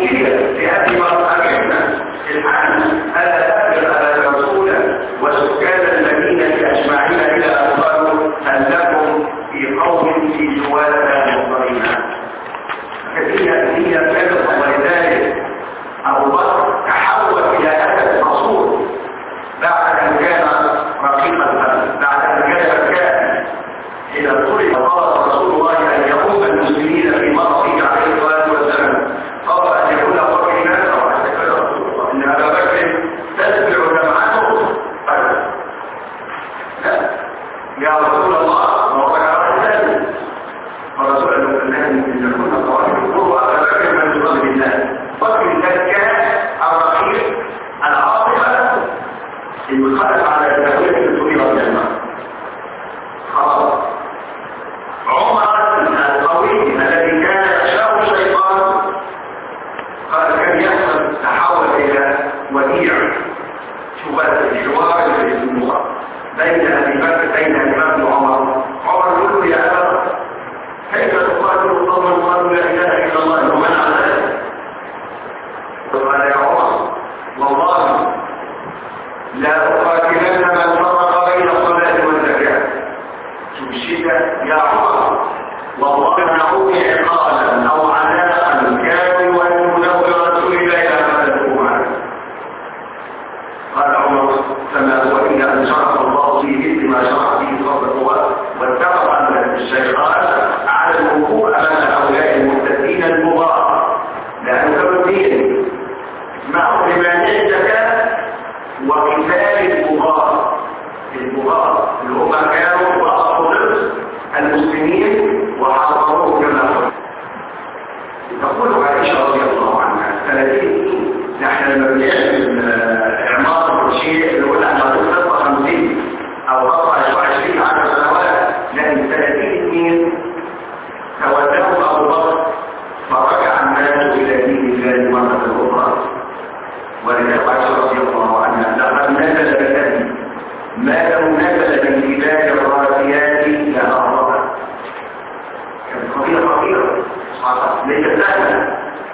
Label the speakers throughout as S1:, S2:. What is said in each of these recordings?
S1: أوتي في هذه مرحلتنا الآن ألا تقدر على الرسول وسكان المدينة أجمعين إلى أن قالوا هل لكم في قوم في جوالنا مضطرين. هي كانت ولذلك أبو بكر تحول إلى أسد مصور بعد أن كان رقيق القلب، بعد أن كان بكاء إلى طول قال رسول الله أن يقوم المسلمين في مرضه عليه الصلاة والسلام قال أن يكون قرر الناس أو أن يكون رسول الله إن أبا بكر تتبع جمعته قال لا يا رسول الله وقد عرفت فرسول الله أن يكون قوانين هو أبا بكر من يصلي بالناس وفي ذلك الرقيق العاطفة المخالف على التهوية الكبيرة من الماء خلاص. عمر القوي الذي كان يخشاه الشيطان قال كان يحصل تحول إلى وديع شبهة الحوار بين أبي بكر بين الإمام وعمر. عمر يقول له يا أبا كيف تقاتل قوما قالوا لا إله إلا الله ومن على ذلك؟ قال يا عمر والله لا أقاتلن من فرق بين الصلاة والزكاة. شوف الشدة يا عمر والله منعوني عقالا أو عناء كانوا يولون برسول الله إلى ما تدعوه عنه. قال عمر فما هو إلا أن شرح الله فيه مثل ما شرح فيه صدقه واتفق أن الشيطان على الوقوف أمام هؤلاء المرتدين المضاعف لأنه دين معه لمانع الزكاة وقتال البغاة اللي هم كانوا وقفوا ضد المسلمين وحاصروه كما قلت. تقول عائشة رضي الله عنها 30 نحن لما بنعمل إعمار شيء اللي قلنا احنا هتوصل 50 أو 24 10 سنوات لأن 30 سنين تولاه أبو بكر فرجع الناس إلى دين الله مرة أخرى. ولذلك عائشة رضي الله عنها لقد نزل بهذه ما لو نزل من جبال الراسيات لأرضها. كانت قضية خطيرة ليست سهلة.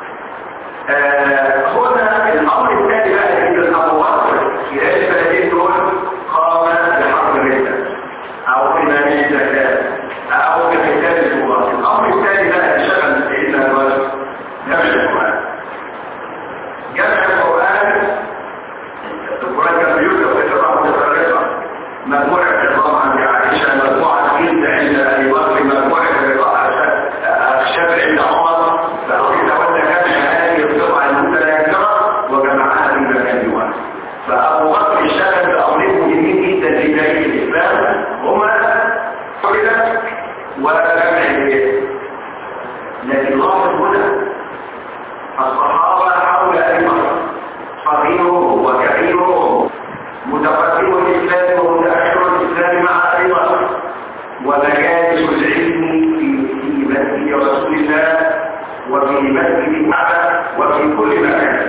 S1: هنا الأمر الثاني بقى عند أبو بكر في هذه السنتين دول قام بحرب الردة أو بمنع الزكاة أو بقتال البغاة. الأمر الثاني بقى شغل سيدنا الرجل جمع القرآن. جمع القرآن كان بيوجد في الرحمة الثالثة مجموعة الرضا عند عائشة مجموعة جلد عند أبي بكر مجموعة الرضا الشافعي عند عمر فأخذ تولى جمع هذه القطع المتناكرة وجمعها في مكان واحد. فأبو بكر اشتغل بأمرين مهمين جدا في تاريخ الإسلام هما حلة وجمع البيت. لكن لاحظ هنا الصحابة حول أبي بكر صغيرهم وكبيرهم متقدم الإسلام ومتأخر الإسلام مع أبي بكر ومجالس العلم في مسجد رسول الله وفي مسجد الكعبة وفي كل مكان.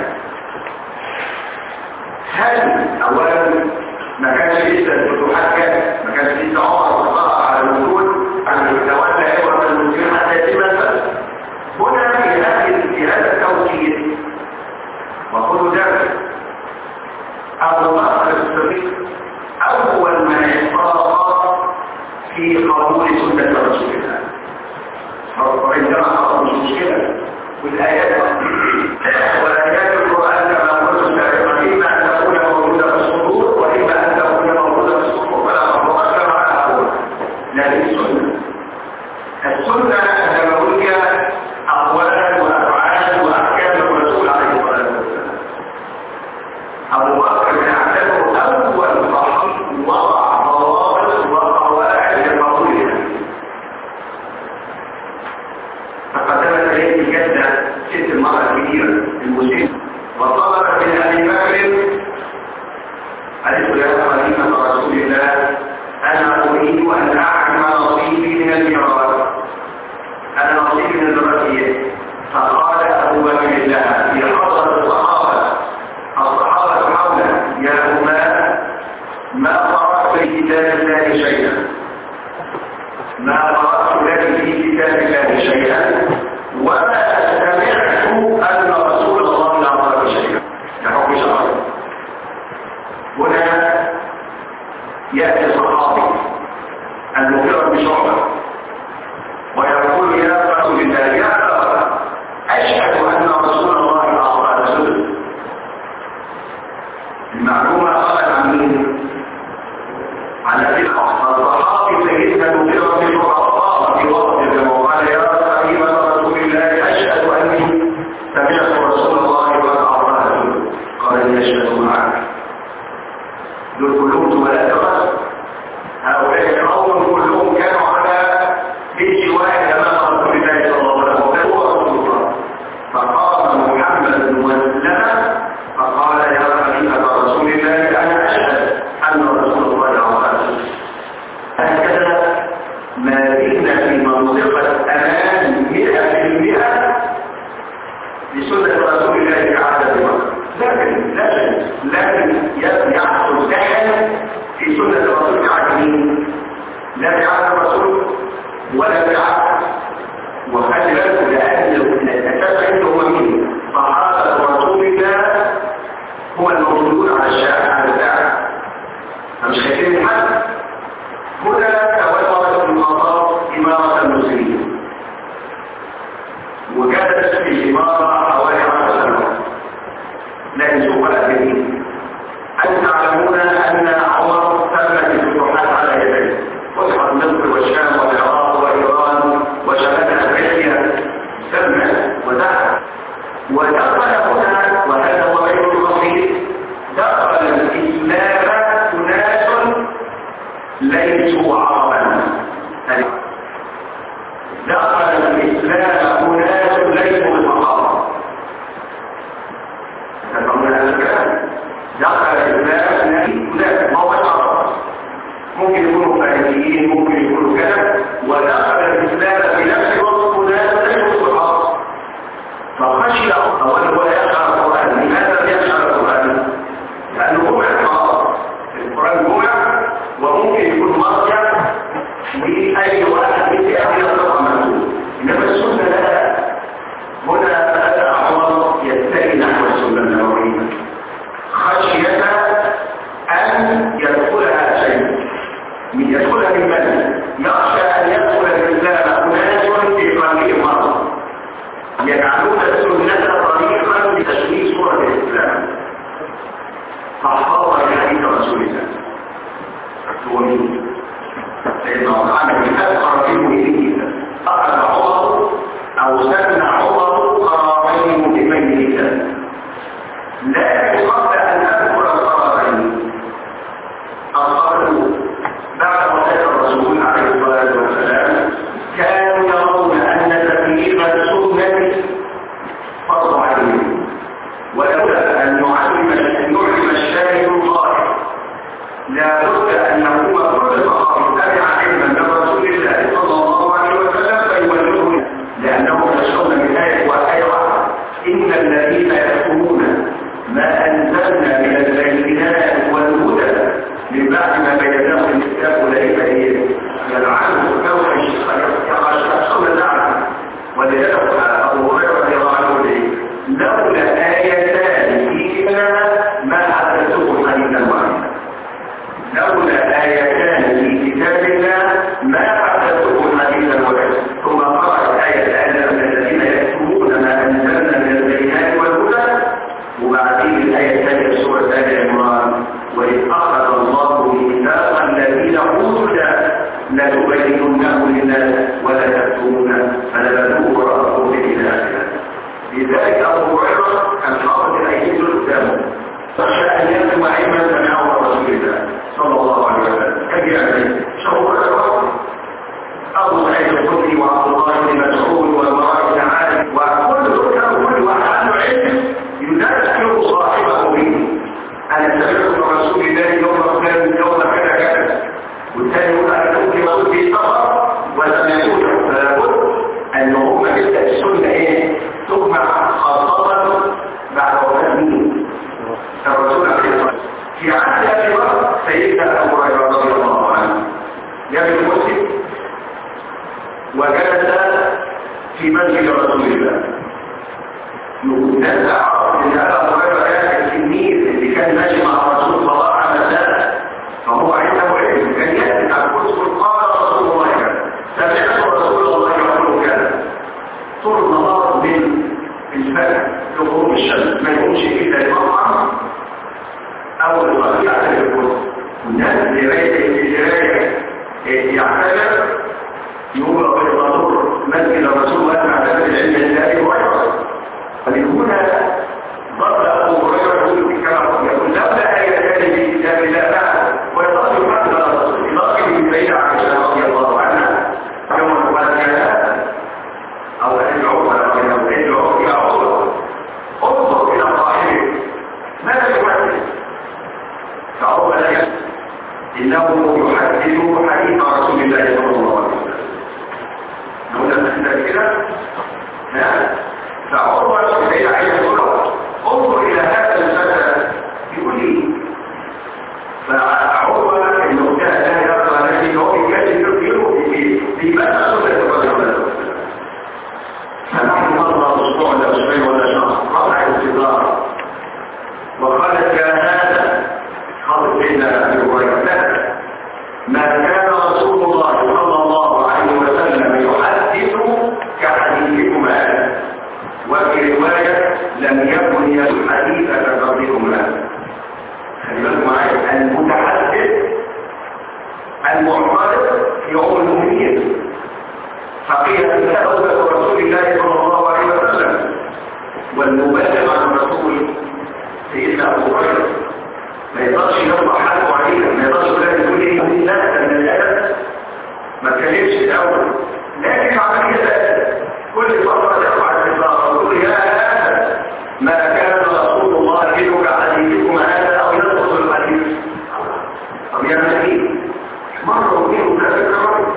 S1: هل أولا ما كانش لسه الفتوحات كانت ما كانش لسه عمر وصار على الوجود أن يتولى إخوة المسلمين حتى يتم الفتح. هنا في هذا التوكيد وخذوا ذلك أبو بكر الصديق أول من احترق في قبول سنة رسول الله. عندما حصلت المشكلة والآيات القرآن كما قلت سابقا إما أن تكون موجودة في الصدور وإما أن تكون موجودة في الصدور فلا مفروض كما أقول. لكن السنة النبوية أقوال وأفعال وأحكام الرسول عليه الصلاة والسلام. أبو بكر يعتبر أول صحابي وضع ضوابط وقواعد لقبولها. فقدمت إليه جدة ست المرأة الكبيرة المسلمة وطلبت من أبي بكر قالت يا خليفة رسول الله أنا أريد أن أعلم نصيبي من الميراث. أنا نصيبي من الوصية. فقال أبو بكر لها في حضرة الصحابة حوله يا أمة ما قرأت في كتاب الله شيئا وما سمعت أن رسول الإمارة حوالي 10 سنوات. لكن شوف الأدبين أن تعلمون أن عمر تمت الفتوحات على يديه، فتحت مصر والشام والعراق وإيران وشمال أفريقيا، تمت ودخل هنا، وهذا هو غير البسيط، دخل الإسلام أناس ليسوا عربا. دخل الإسلام أناس ليسوا بالصحابة. تفهمون هذا الكلام؟ دخل الإسلام أناس ما هو عرب، ممكن يكونوا فارسيين، ممكن يكونوا كذا، ودخل الإسلام في نفس الوقت أناس ليسوا بالصحابة. فخشي أولا ولا يشعر القرآن. لماذا يشعر القرآن؟ لأنه جمع القرآن جمع، وممكن يكون مرجع لأي واحد في أهل الطبع مكتوب. إنما السنة لا. هنا بدأ عمر يتجه نحو السنة النبوية خشية أن يدخلها شيء، يدخلها من بلد، يخشى أن يدخل الإسلام أناس في قلبهم مرض يجعلون السنة طريقا لتشويه صورة الإسلام. فاحفظها لحديث رسول الله هو مين؟ لأنه عمل من أكثر المؤمنين. أخذ عمر أو سن عمر قرارين مهمين جدا، لكن قبل أن أذكر القرارين القرار بعد وفاة الرسول عليه الصلاة والسلام كانوا يرون أن تبليغ السنة فرض عليهم، ولولا أن يعلم الشاهد الغائب لا بد أن يقوم كل صحابي تبع علما من رسول الله صلى الله عليه وسلم فيولوه، لأنهم يشعرون بالآية وآية واحدة: إن الذين يكتمون ما أنزلنا من البينات والهدى من بعد ما بيناه الكتاب أولئك يلعنهم كوحش يخشون اللعنة. ولذلك أبو هريرة رضي الله عنه لولا آيتان في كتابنا ما حدثوه حديثا واحدا. لولا آيتان في كتابنا ما حدثوه حديثا واحدا. ثم قرأت آية أن الذين يكتمون ما أنزلنا من البينات والهدى، وبعدين الآية الثانية سورة آل عمران: وإذ أخذ الله ميثاق الذين أوتوا لتبيننه للناس ولا تكتمونه فنبذوه وراء إلى آخره. لذلك أبو هريرة كان حاطط الأيدي قدامه خشى أن يكتم علما سمعه رسول الله صلى الله عليه وسلم. كان يعمل شهور أبو سعيد الخدري وعبد الله بن مسعود والبراء بن عازب وكل واحد عنده علم يذكر صاحبه به. أنا سمعت من رسول الله يوم فلان يوم كذا كذا، والثاني يقول أنا كنت موجود في سفر ولم يكن، فلا بد أن هم مثل السنة تجمع خاصة بعد وفاة مين؟ الرسول عليه الصلاة والسلام. في عهد أبي بكر سيدنا أبو هريرة رضي الله عنه جاء المسجد وجلس في مسجد رسول الله. الناس عرفوا ان ابا هريره كان التلميذ اللي كان ماشي مع الرسول صلى الله عليه وسلم، فهو عنده علم، كان ياتي على الكتب قال رسول الله كذا، سمعت رسول الله يقول كذا. طول النهار من الفجر لغروب الشمس ما يكونش الا المطعم او القضيه على الكتب. والناس اللي يعتبر يوم بالضرور مسجد الرسول واسمع ذلك العلم الذي ويحصل. فلهنا ضرب أبو هريرة يقول لولا آيتان في كتاب الله ويظل يحدث إضافة من بين عائشة رضي الله عنها يوم القيامة أو أدعو يا عمر انظر إلى صاحبك ماذا يحدث؟ فعمر لا إنه يحدث حديث رسول الله صلى الله عليه وسلم. هنا نحن كده فعمر سيد عليه الصلاة انظر إلى هذا الفتى يقول لي. فعمر إنه كان لا يرضى نفسه هو يكلم في مدى سنة الرسول صلى الله عليه وسلم. فنحن نظر أسبوع ولا أسبوعين ولا شهر رفع الانتظار وقالت يا هذا خاطب بيننا أبي هريرة ما كان رسول الله صلى الله عليه وسلم يحدث كحديثكم هذا، وكان وفي رواية لم يكن الحديث كقولكم هذا. خلي بالكم معايا، المتحدث المعترض يوم المؤمنين حقيقة تأوذ رسول الله صلى الله عليه وسلم، والمبالغ عن الرسول سيدنا أبو هريرة ما يقدرش يطلع حاله عليها، ما يقدرش يقول ايه لا من الأدب ما اتكلمش الأول، لكن عملية الأدب كل فترة يرفع الإطلاق ويقول يا أسد ما كان رسول الله يدعو حديثكم هذا أو يدخل الحديث. طب يعمل ايه؟ مرة واثنين وثلاثة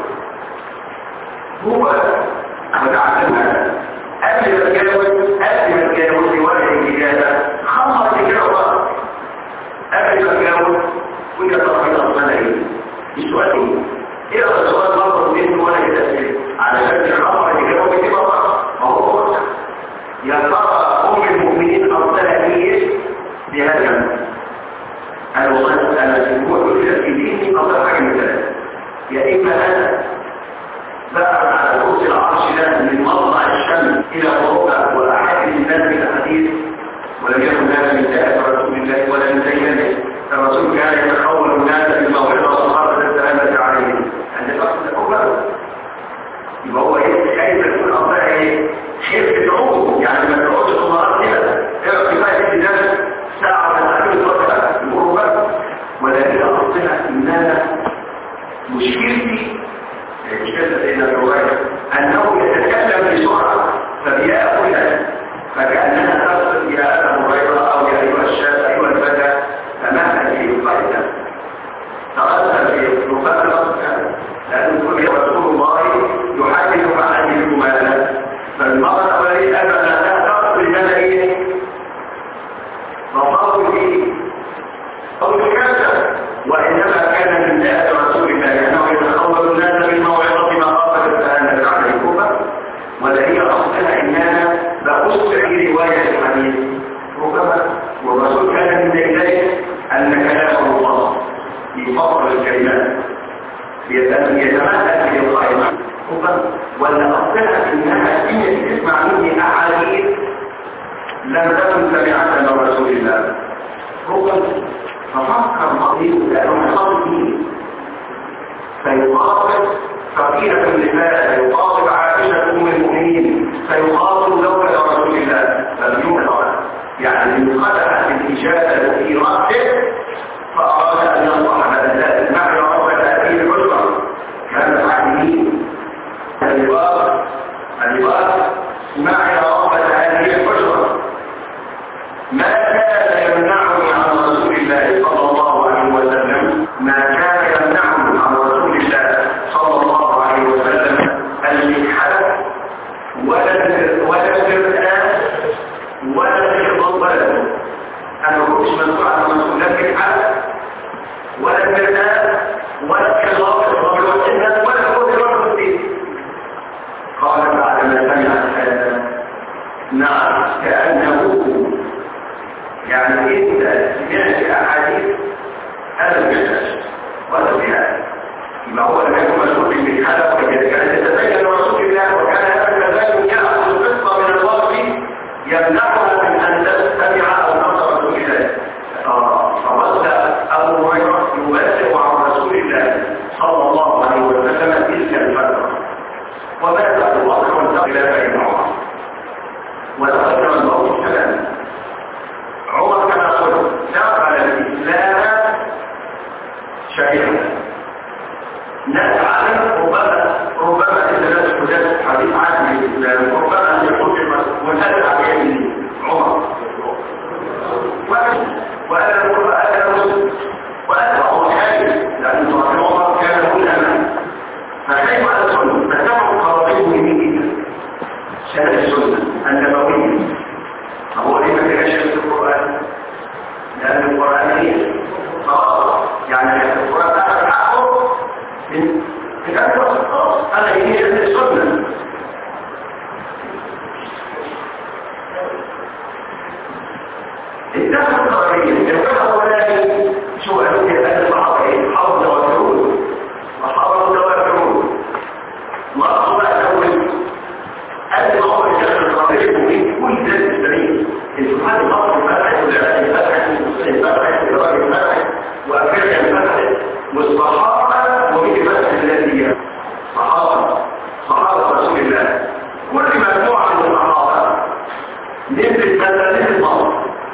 S1: هو متعلم هذا قبل ما تجاوز رواية الإجازة خلص الإجابة قبل ما تجاوز وانت تقرأ أصلا ايه؟ السؤال ايه السؤال مرة واثنين ولا يتأثير على شكل خبر الإجابة بكتبه ما هو يا ترى أم المؤمنين أرسلها ايه بهذا الوصف أنا هو كل في ديني أفضل حاجة مثلا يا إما أنا بقى على كرسي العرش ده من مطلع الشمس إلى غروبها وأحد الناس بالحديث ولم يكن هذا من سائر رسول الله ولا من سيده. الرسول كان يتحول الناس بالموعظة والصحابة السلامة عليهم عند الأصل الأول يبقى هو خايف يكون أفضل خير تعود يعني ما تعودش الصلاة كده كفاية الناس ساعة ولا ساعتين وقتها الغروبات ولكن أصلها إنها مشكلتي سيدنا الرواية أنه يتكلم بسرعة فبيأكل فكأنها تصل يا أبا هريرة أو يا أيها الشاب أيها الفتى تماما في القاعدة ترسل في مفسر لأن كل رسول الله يحدث عن حديثكم هذا فالمرأة وليس أبدا لا تصل لنا إيه فصاروا فيه أو الكاسة وإنما كان من ذات رسول الله أنه يتخول الناس بالموعظة مخافة التهانة عليكم ولا هي أصلها إننا بقص في رواية الحديث والرسول كان من ذلك أن كلام الله في فضل الكلمات يتمثل في القائمة ولا أصلها إنها إن تسمع مني أحاديث لم تكن سمعتها من رسول الله ففكر مريض لأنه يخاطب فيخاطب فقيرة النساء فيخاطب عائشة أم المؤمنين فيخاطب زوجة رسول الله فلم يوقع يعني انخدعت الإجابة في رأسه فأراد أن يصلح هذا ذات معنى رب هذه الحجرة كان عالمين الإبارة معنى رب هذه الحجرة ما كان يمنعني عن رسول الله صلى الله عليه وسلم ما كان يمنعني عن رسول الله صلى الله عليه وسلم المنحل ولا الارتئاس ولا الغضب أنا كنتش مسؤول عن رسول الله في الحل ولا الارتئاس ولا الخلاف الناس ولا كل رجل فيه قال بعد ما سمع هذا نعم كأنه يعني انت سمعت احاديث هذا المثال وهذا الجهاد يبقى هو لم يكن مسؤول بالحلف كانت تتبين رسول الله وكان هذا كذلك ياخذ قصه من الوقت يمنعها من ان تستمع او تنظر رسول الله فرد ابو هريره يبلغ عن رسول الله صلى الله عليه وسلم تلك الفتره ومات ابو بكر وانتقل الى عمر وتقدم الموت السلام عمر كان يقول نقل الإسلام شريعة نفعل ربما الثلاث حدث حديث عن الإسلام ربما أن يقول والهدف عليه عمر وأنا هو حاجز لأن عمر كان يقول أمان فكيف على السنة فتبع قرابيه جدا شهد السنة النبوية هو ليه ما كانش في القرآن لأن القرآن هي يعني القرآن أخذ حقه من كتاب الخطاص أنا هي السنة الدخل القرآنية الوجه الأولاني شو قالوا لي أن الصحابة حافظ توكلون وحافظ توكلون وأصبح أول أن هو الدخل القرآني من كل نزلت مثلا نزلت مصر،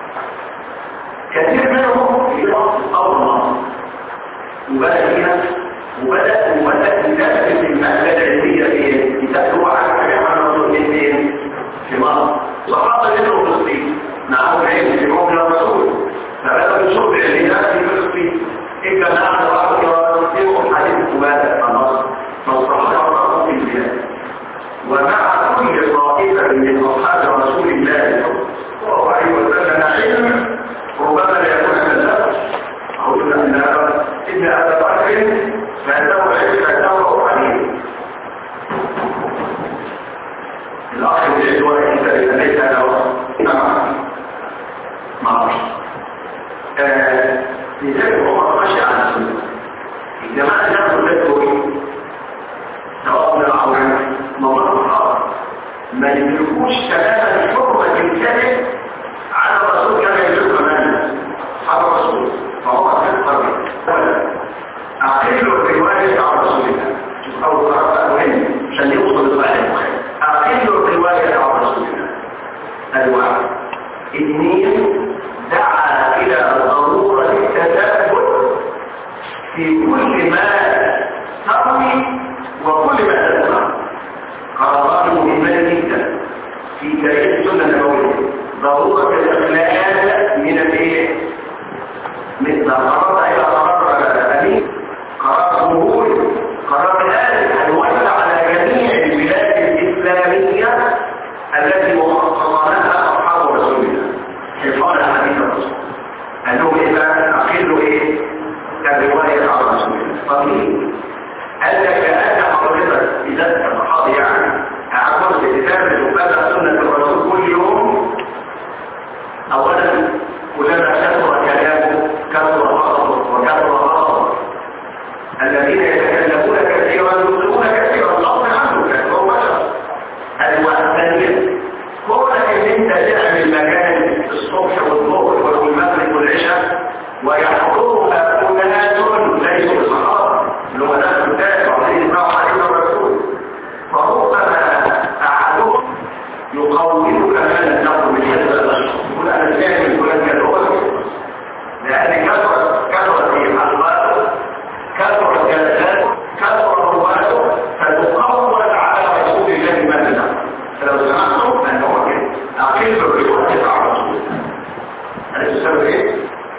S1: كثير منهم في مصر أول مصر وبدأ فيها وبدأ يثبت المسألة العلمية فين؟ يثبتوا على حاجة عن الرسول فين؟ في مصر. وحاطة منهم فلسطين معهم العلم في موضع الرسول، فبدأوا يشوفوا العلميات في فلسطين. الجماعة الرابطة يوم حديث مبادئ في مصر فاصطحبوا الرسول في البلاد. ومع كل طائفة من أصحاب رسول الله صلى الله عليه وسلم علم ربما لا يكون هذا أقول أن ابن أبي بكر فأنه علم فأنه عليم. الأخ الإخوة إذا ليس له معرفش لذلك هو ماشي على السنة. الجماعة نفسه ذاته سواء من العوام ما يملكوش تماما حرمة الكذب على الرسول كما يملك من أصحاب الرسول، فهو في القرن أقل الرواية عن رسول الله. شوف أول طرف مهم عشان يوصل للصحيح البخاري. أقل الرواية عن رسول الله الواحد. اثنين، دعا إلى ضرورة التثبت في كل ما تروي وكل ما تسمع. قرارات مهمة جدا في تاريخ السنة النبوية. ضرورة الإخلال من الايه؟ مثل قرار إلى قرار أمين، قرار ظهور، قرار الآن الوزع على جميع البلاد الإسلامية التي وصلها أصحاب رسول الله حفاظا حديث الرسول. أنه إذا أقل إيه؟ الرواية على رسول الله. طبيعي أنك أنت حضرتك إذا الصحابي يعني أعقبت كتابة وبدأ سنة الرسول كل يوم. أولا كلما كثر كلامه كثر غضبه وكثر غضبه. الذين يتكلمون كثيرا يقولون كثيرا غضب عنه كثيرا بشر. الوحدانية كونك ان انت تعمل مكان الصبح والظهر والمغرب والعشاء ويحضرها أناس ليسوا الصحابة اللي هو ناس الثالث وعليه يسمعوا عليه الرسول، فربما أحدهم يقومك ما لم تقل من هذا الأشخاص يقول أنا سامع من فلان كالأول، لأن كثرت في حلقاته كثرت جلساته كثرت رواته فتقوم على رسول الله ما لم تقل. فلو سمعتم أن هو كده أقل الرواية على رسول الله هل تسمى إيه؟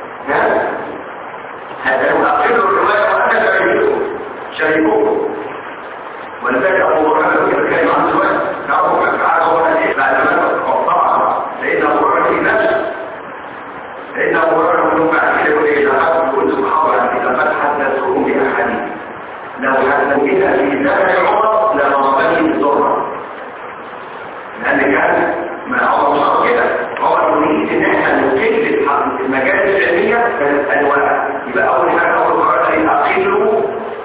S1: هذا لو أقل الرواية وأنا شريكوه ولذلك أبو هريرة كان عن الوقت نعرف كيف فعل هو بعد ما طبعا لأن أبو هريرة في نفسه لأن أبو هريرة من بعد كده إذا حدث كل الصحابة إذا قد حدثوهم بأحاديث لو حدثنا في زمن عمر لضربني بالضرة، لأن كان ما عمر صار كده عمر يريد إن احنا نقل المجال العلمية بالأنواع. يبقى أول حاجة أول مرة أقلوا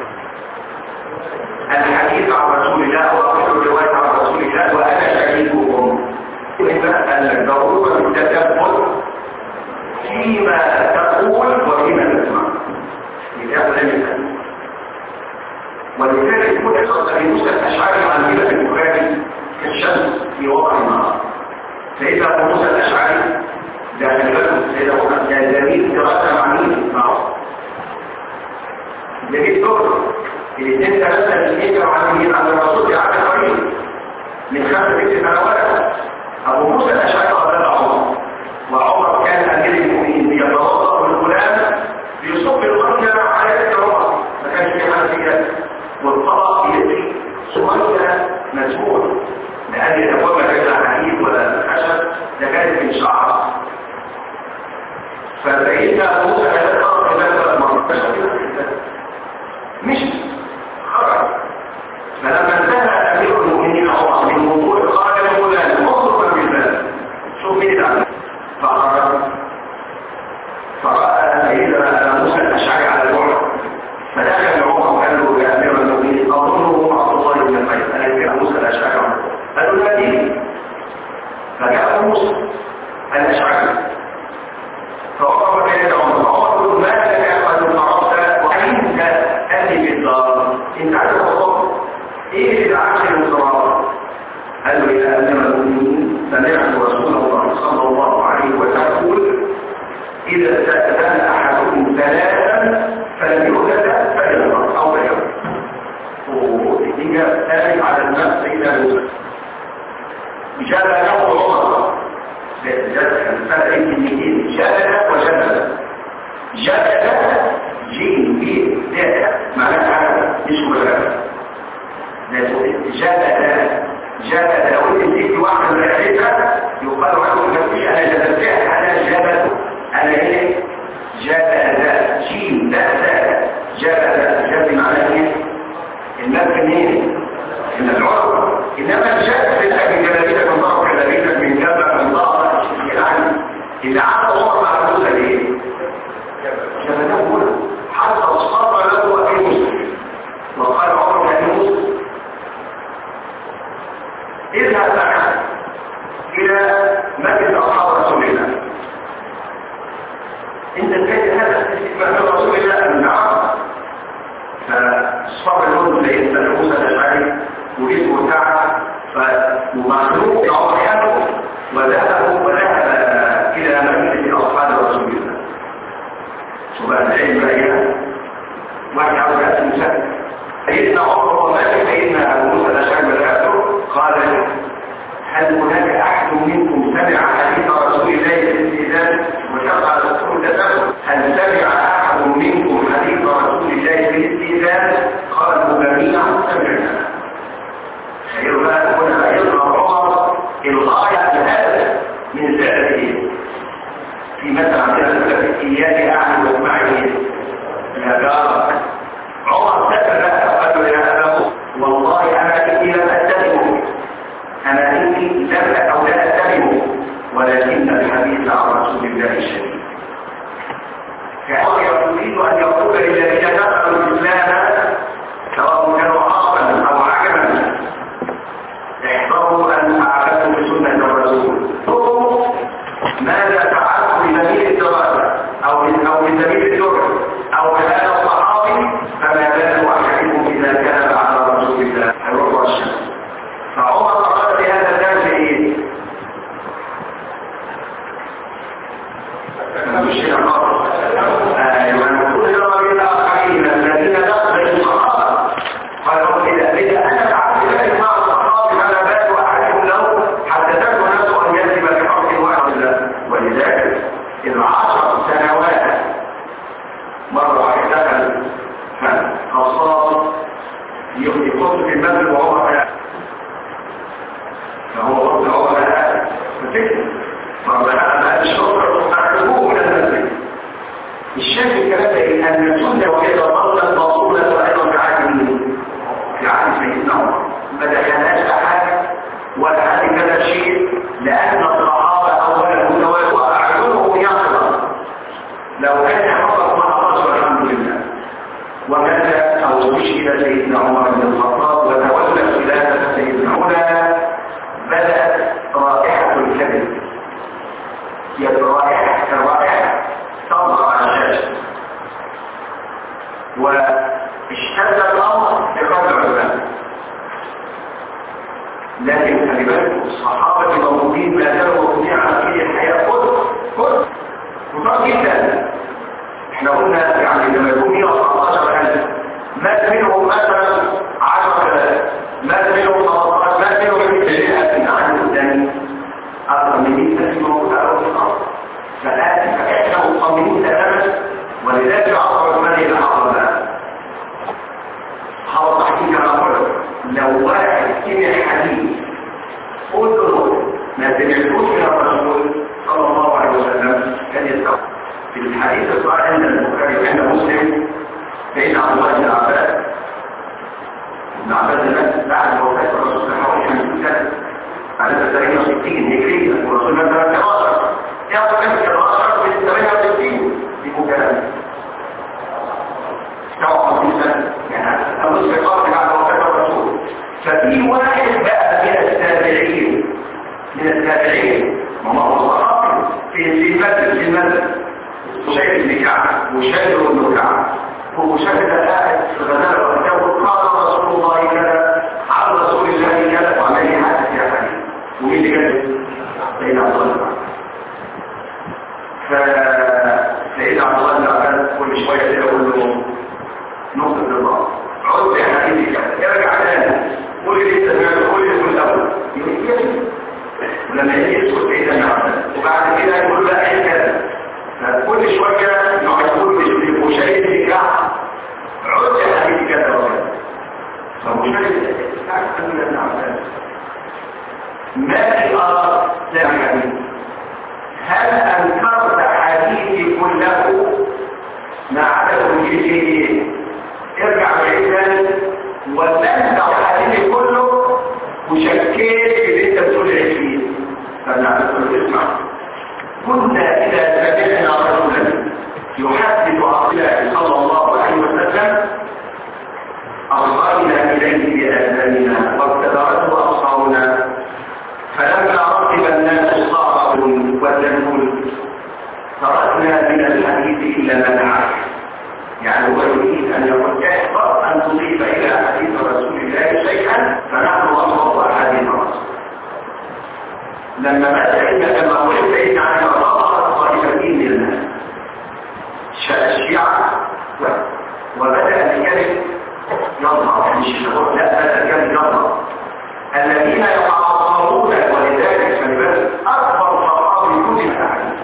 S1: الحديث عن رسول الله وأقلوا الرواية عن رسول الله وأنا شريكهم. يبقى الضرورة التثبت فيما تقول وفيما تسمع. يبقى لم ولذلك يكون أصلا في موسى الأشعري عن ملة البخاري كالشمس في وضع النهار. سيدنا أبو موسى الأشعري داخل البلد سيدنا أبو موسى الجميل ترسم عن معه جميل دور الاثنين ثلاثة الاثنين عن الرسول عن قريب من 5 سنوات. أبو موسى الأشعري قبل عمر وعمر كان أمير المؤمنين يتوضأ بالغلام ليصب الغنى على يد عمر ما كانش في حنفيات والطبق يدري صغيرة مسموع لأن الأبواب ما كانت حديد ولا خشب ده كانت من شعر. فسيدنا أبو موسى لا تقرأ ثلاثة مرات مش خرج. فلما انتهى أمير المؤمنين عمر من موضوع قال لفلان مصرفا بالبلد شوف مين ده فخرج فرأى سيدنا أبو موسى الأشعري على الوعد فدخل عمر وقال له يا أمير المؤمنين أظنه عبد الله بن قيس. أنا يا أبو موسى الأشعري قال له لا دين. فجاء أبو موسى الأشعري فوقف بين عمر قال ما لك قد عرفت وأنت أتي بالدار انت عارف الصبر ايه اللي عاش المصرات؟ قال له يا أمير المؤمنين سمعت رسول الله الفرق بين الكلمتين جبل وجبل. جبل جيم بي دال معناها اسم الغرب. جبل لو انت تديك واحد من الحته يقال عنه نفسي انا جبلتها انا جبل انا ايه جبل جيم لا جبل معناها ايه المبنى منين من العرب. انما الجبل من جبلية من ضرب جبلية من جبل من ضرب يعني اذا عاد عمر مع موسى ليه جبله هنا حتى اصطر له ابي موسى وقال عمر لابي موسى اذهب معنا الى مسجد اصحاب رسول الله. انت تجد هذا استثمار رسول الله ام نعم؟ فصار الهدى ليس موسى الاشعري وجسمه تعب فمخلوق عمر حاله وذهب الى مسجد اصحاب رسول الله. سبحان العلم ايام واحد عاوز اسم مسجد سيدنا عمر ومالك سيدنا ابو موسى الاشعري بالغابه قال هل هناك احد منكم سمع حديث رسول الله في الاستئذان وشرع الرسول تسمع هل سمع احد منكم حديث رسول الله في الاستئذان قالوا جميعا سمعنا. خيرنا هنا يظهر عمر الغايه هذا من ذاته في مثل عندنا في اياك اعمل واسمعي يا جار عمر سكت قال يا ابا والله انا اني لم اتهمه انا اني لم او لا اتهمه ولكن الحديث عن رسول الله الشديد كان يريد ان يقول للذين دخلوا الاسلام سواء كانوا عربا او عجما احذروا ان اعلموا بسنه الرسول ماذا فعلت بسبيل الدراسه او بسبيل الجرم او بهذا الصحابي فما بال احدكم اذا كان على رسول الله الروح والشمس. فعمر اراد بهذا الناس ايه؟ مش الخطر يقول لهم الاخرين الذين دخلوا الصحابه قالوا اذا انا فعلت ذلك مع الصحابه فما بال احدكم له حدثته نفسه ان يكذب بحق واحد له. ولذلك إذا 10 سنوات مرة واحد دخل خصاص يقص في المسجد وهو حياة فهو رب العملاء فتكتب فربنا أن الشرطة أحبوه من المسجد. الشاهد الكلام ده أن السنة وإذا ظلت موصولة وأيضا في عهد سيدنا عمر ما دخلهاش أحد ولا حد كذا شيء لأن الصحابة أولا متوازن وأعينهم يقظة لو كان حصل ما حصل والحمد لله. وكذا أو مشكلة سيدنا عمر بن الخطاب وتولى خلافة سيدنا هنا بدأت رائحة الكذب الرائحة تظهر على الشاشة واشتد الأمر بقدر العلماء. لكن خلي بالكم الصحابة الموجودين ما زالوا موجودين على سبيل الحياة كل كتار جدا. احنا قلنا يعني لما يكون 114,000 مات منهم مثلا 10,000 مات منهم 15 مات منهم 100,000 عن قدام اكثر من 100,000 موجود على وجه الارض. فاحنا مطمئنين تماما ولذلك عصر المالي اللي حصل ده حصل تحكيم كما قلت لو واحد سمع حديث قلت له ما سمعتوش من الرسول صلى الله عليه وسلم كان يستوعب. في الحديث الصحيح عند البخاري عند مسلم بين عبد الله بن عباس بعد وفاة الرسول حوالي 50 سنة على 63 هجرية والرسول مثلا 11 ياخذ منك 11 من 68 دي مكالمة استوعب 50 سنة يعني الرسول قال بعد وفاة الرسول. ففي واحد بقى من التابعين وما هو صحابي في المسجد وشايف بن كعب وشايف بن كعب وشايف قاعد في غزاله وقال قال رسول الله كذا عن رسول الله كذا وعمل حدث يا حبيبي ومين اللي كذب؟ سيدنا عبد الله. فسيدنا عبد الله بن عباس كل شويه كده يقول له نقطه بالله عد يا حبيبي كذا ارجع تاني قول لي لسه سمعت قول لي كل اول ولما يجي يسكت سيدنا عبد الله وبعد هل أنكرت حديثي كله ما عدا كل ارجع بعيدا وتنسى حديثي كله وشكيت في اللي انت بتقول فيه. فنعرف اسمع، كنا إذا سمعنا رجلا يحدث عن الله صلى الله عليه وسلم أرضينا إليه بآذاننا وابتدرته أبصارنا، فلما ركب الناس صاروا والجنون تركنا من الحديث إلا ما نعرف. يعني هو يريد أن يقول احفظ أن تضيف إلى حديث رسول الله شيئا فنحن أصبح أحاديث رسول. لما مات كما قلت سيدنا علي رفض طائفتين من الناس الشيعة وبدأ الكلم يظهر مش يظهر، لا بدأ الكلم يظهر الذين يتعاطرون، ولذلك فلبس أكبر صحابي كل الأحاديث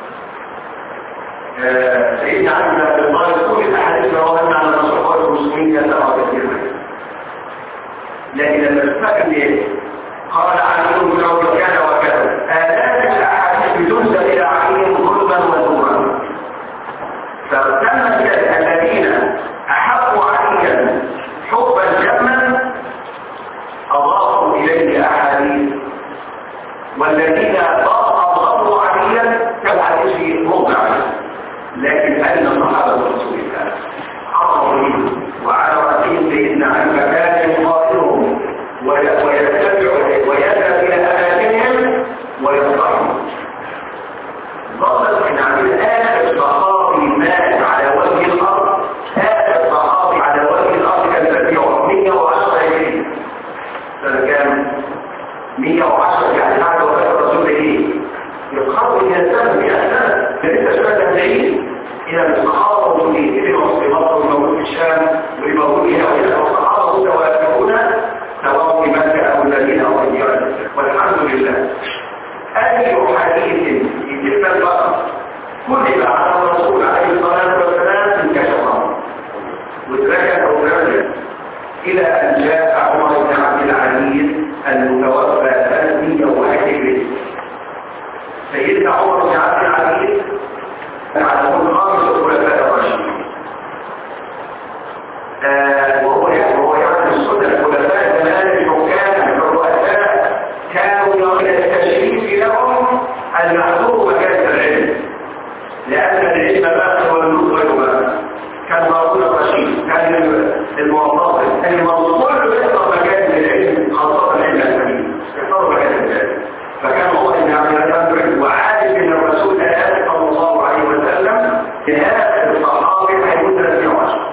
S1: سيدنا علي بن ابي طالب كل الأحاديث رواها عن الرسول المسلمين يتراءى كثيرا، لكن لما استكمل قال علي بن ابي كان وكذا آلاف الأحاديث بتنسب إلى علي ظلما وزورا، فارتمت الذين أحبوا عليا حبا جما أضافوا إليه أحاديث، والذين أبغضوا عليا كالحديث في موضع، لكن أين صحابة رسول الله عرضوا منه وعلى رأسهم سيدنا عن مكان قائلهم ويتبع ويذهب إلى أماكنهم ويصطحهم. ظلت من عن آخر صحابي مات على وجه الأرض، آخر صحابي على وجه الأرض كان تبيعه 110 يمين سنة كام؟ 110 يعني بعد وفاة رسول الله يتخطط إلى السنة 100 سنة لسه شوية بعيد إلى الصحابة والمسلمين اللي موجود في مصر وموجود في الشام والموجود هنا والصحابة متوافقون سواء في مكة أو المدينة أو غيرها، والحمد لله. أي حديث يتم البصر كتب على الرسول عليه الصلاة والسلام انكشف واتركت أو رجع إلى أن جاء عمر بن عبد العزيز المتوفى 301 سيدنا عمر بن عبد العزيز على كل خامس الخلفاء الراشدين، وهو يعني السنة الخلفاء زمان الحكام الرؤساء كانوا يرون التشريف لهم المحظور مكان العلم، لأن العلم باقي والنور غير كان هارون الرشيد كان المعتضد المنصور يحضر مكان العلم خاصة العلم الحديث يحضر مكان العلم، فكان هو ابن عبد الله وعارف ان الرسول صلى الله عليه وسلم بهذا الصحابي هيكون 310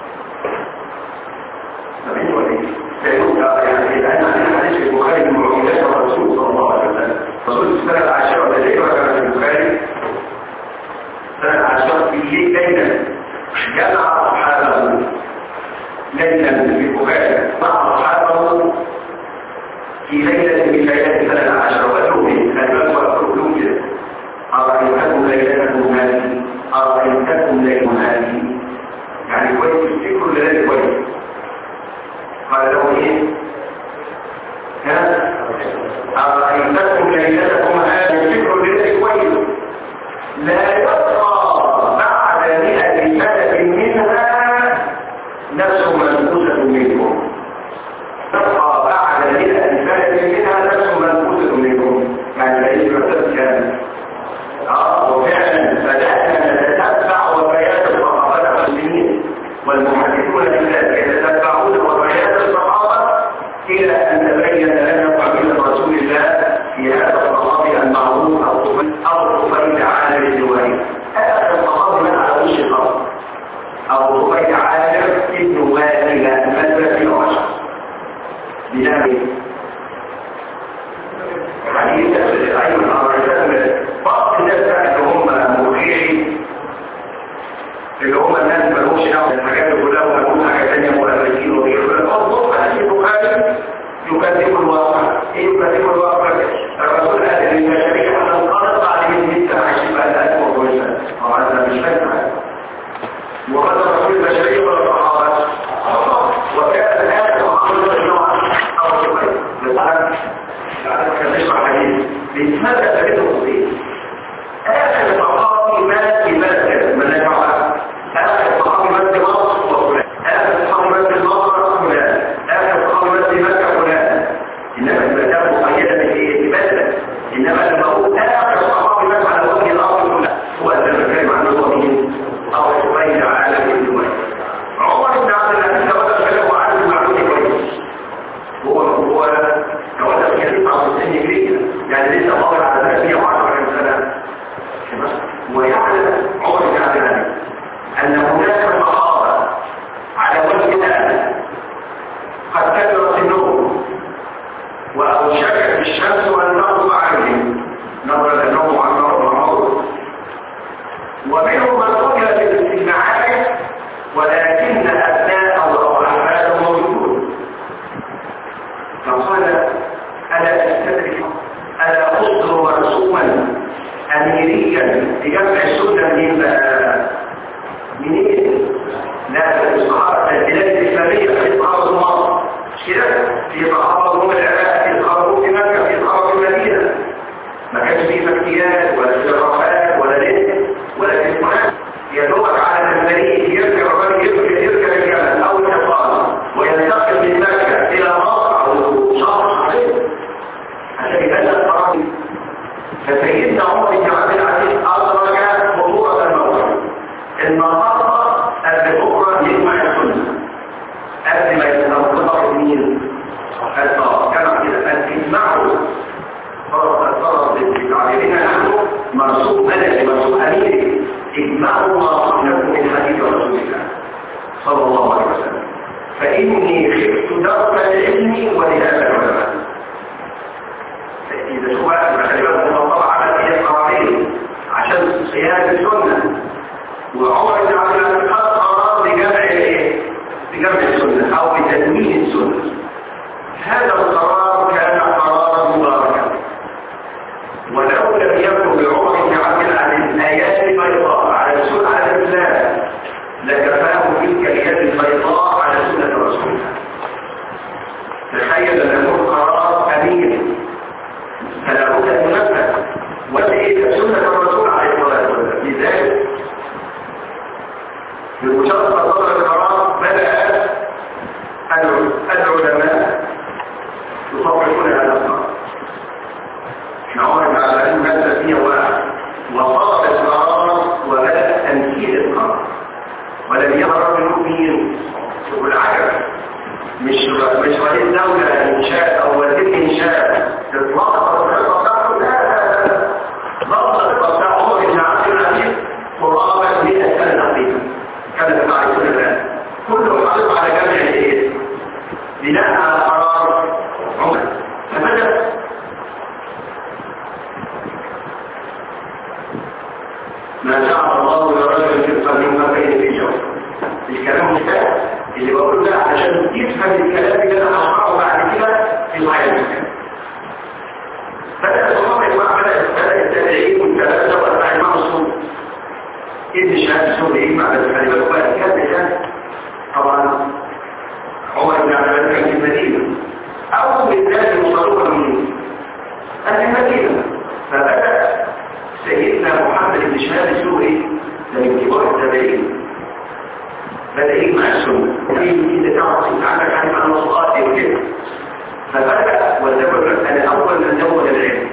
S1: فمن وليه سيقول يعني لأن الحديث في البخاري من معجزات الرسول صلى الله عليه وسلم. الرسول السنة العاشرة الذي كان في البخاري السنة العاشرة في أميريا تجمع السنة منين؟ لا في الصحابة البلاد الإسلامية في صحابة مصر مش كده؟ في صحابة روم العراق في صحابة في مكة في صحابة المدينة ما كانش فيه مكتيات ولا شرفات ولا ليه ولا تسمعات يدوك على المريء يركب الرجل يركب الجمل أو الحصان وينتقل من مكة إلى مصر أو شهر عشان يبدأ القرار. فسيدنا عمر بن عبد العزيز أدرك خطورة الموضوع. النهارده قبل بكره يجمع السنة قبل ما يتنظر مين؟ كما كده أن تجمعوا فرض بالتعبيرين نحن مرسوم ملكي مرسوم أميري اجمعوا ما صنعكم من حديث رسول الله صلى الله عليه وسلم فإني خفت درس العلم ولهذا العلماء. إذا شو الكلمات المطلقة على هي قوانين عشان صيانة السنة وعمر بن عبد العزيز قرر بجمع السنة أو بتدوين السنة. هذا القرار كان قرارا مباركا ولو لم يكن لعمر بن عبد العزيز آيات بيضاء على السنة على الإسلام لكفاه تلك الآيات البيضاء على سنة رسول الله. تخيل أن يكون قرار أمين فلا بد أن ينفذ وليس سنة الرسول عليه الصلاة والسلام. لذلك بمجرد صدر القرار بدأ العلماء يصرحون هذا القرار. عمر بن عبد العزيز مادة فيها وصدر القرار وبدأ تنفيذ القرار ولم يرى المؤمنين. والعجب مش رئيس دولة إنشاء أو وزير إنشاء اطلاق الخطة لا ضبط الخطة عمر بن عبد العزيز قرابة 100 سنة تقريبا كانت معرفة الآن كله حرص على جمع الإيه بناء على قرار عمر. فبدأ ما جعل الله لرجل في قلبه مرتين في جوف. الكلام مستهل اللي بقول ده عشان تفهم الكلام اللي انا هشرحه بعد كده في الحياه. بدأ الصحابة بدأ التابعين والثلاثة وأتباع المعصوم ابن شهاب الزهري مع الكلمات والكلام. طبعا عمر بن عبد العزيز كان في المدينة أول الناس يوصلون من المدينة. فبدأ سيدنا محمد بن شهاب الزهري من كبار التابعين بدأ يجمع السنة إذا تعرف أنت عندك حديث عن الصلاة وكده. فبدأ والدول أنا أول من دول العلم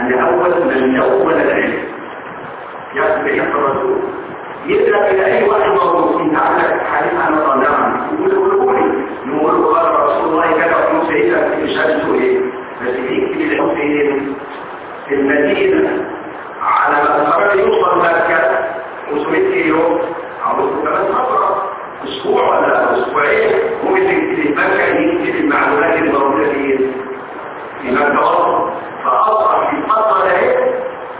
S1: يعني الرسول يذهب إلى أي واحد موجود أنت عندك حديث عن الصلاة يقول قال رسول الله كذا وكل سيدنا في شهادته إيه بس يكتب الحسين في المدينة على ما قرر يوصل مكة 500 كيلو عاوز كمان فترة اسبوع ولا اسبوعين ممكن تكتب مكة يكتب المعلومات الموجودة في مكة. فأصبح في الفترة ده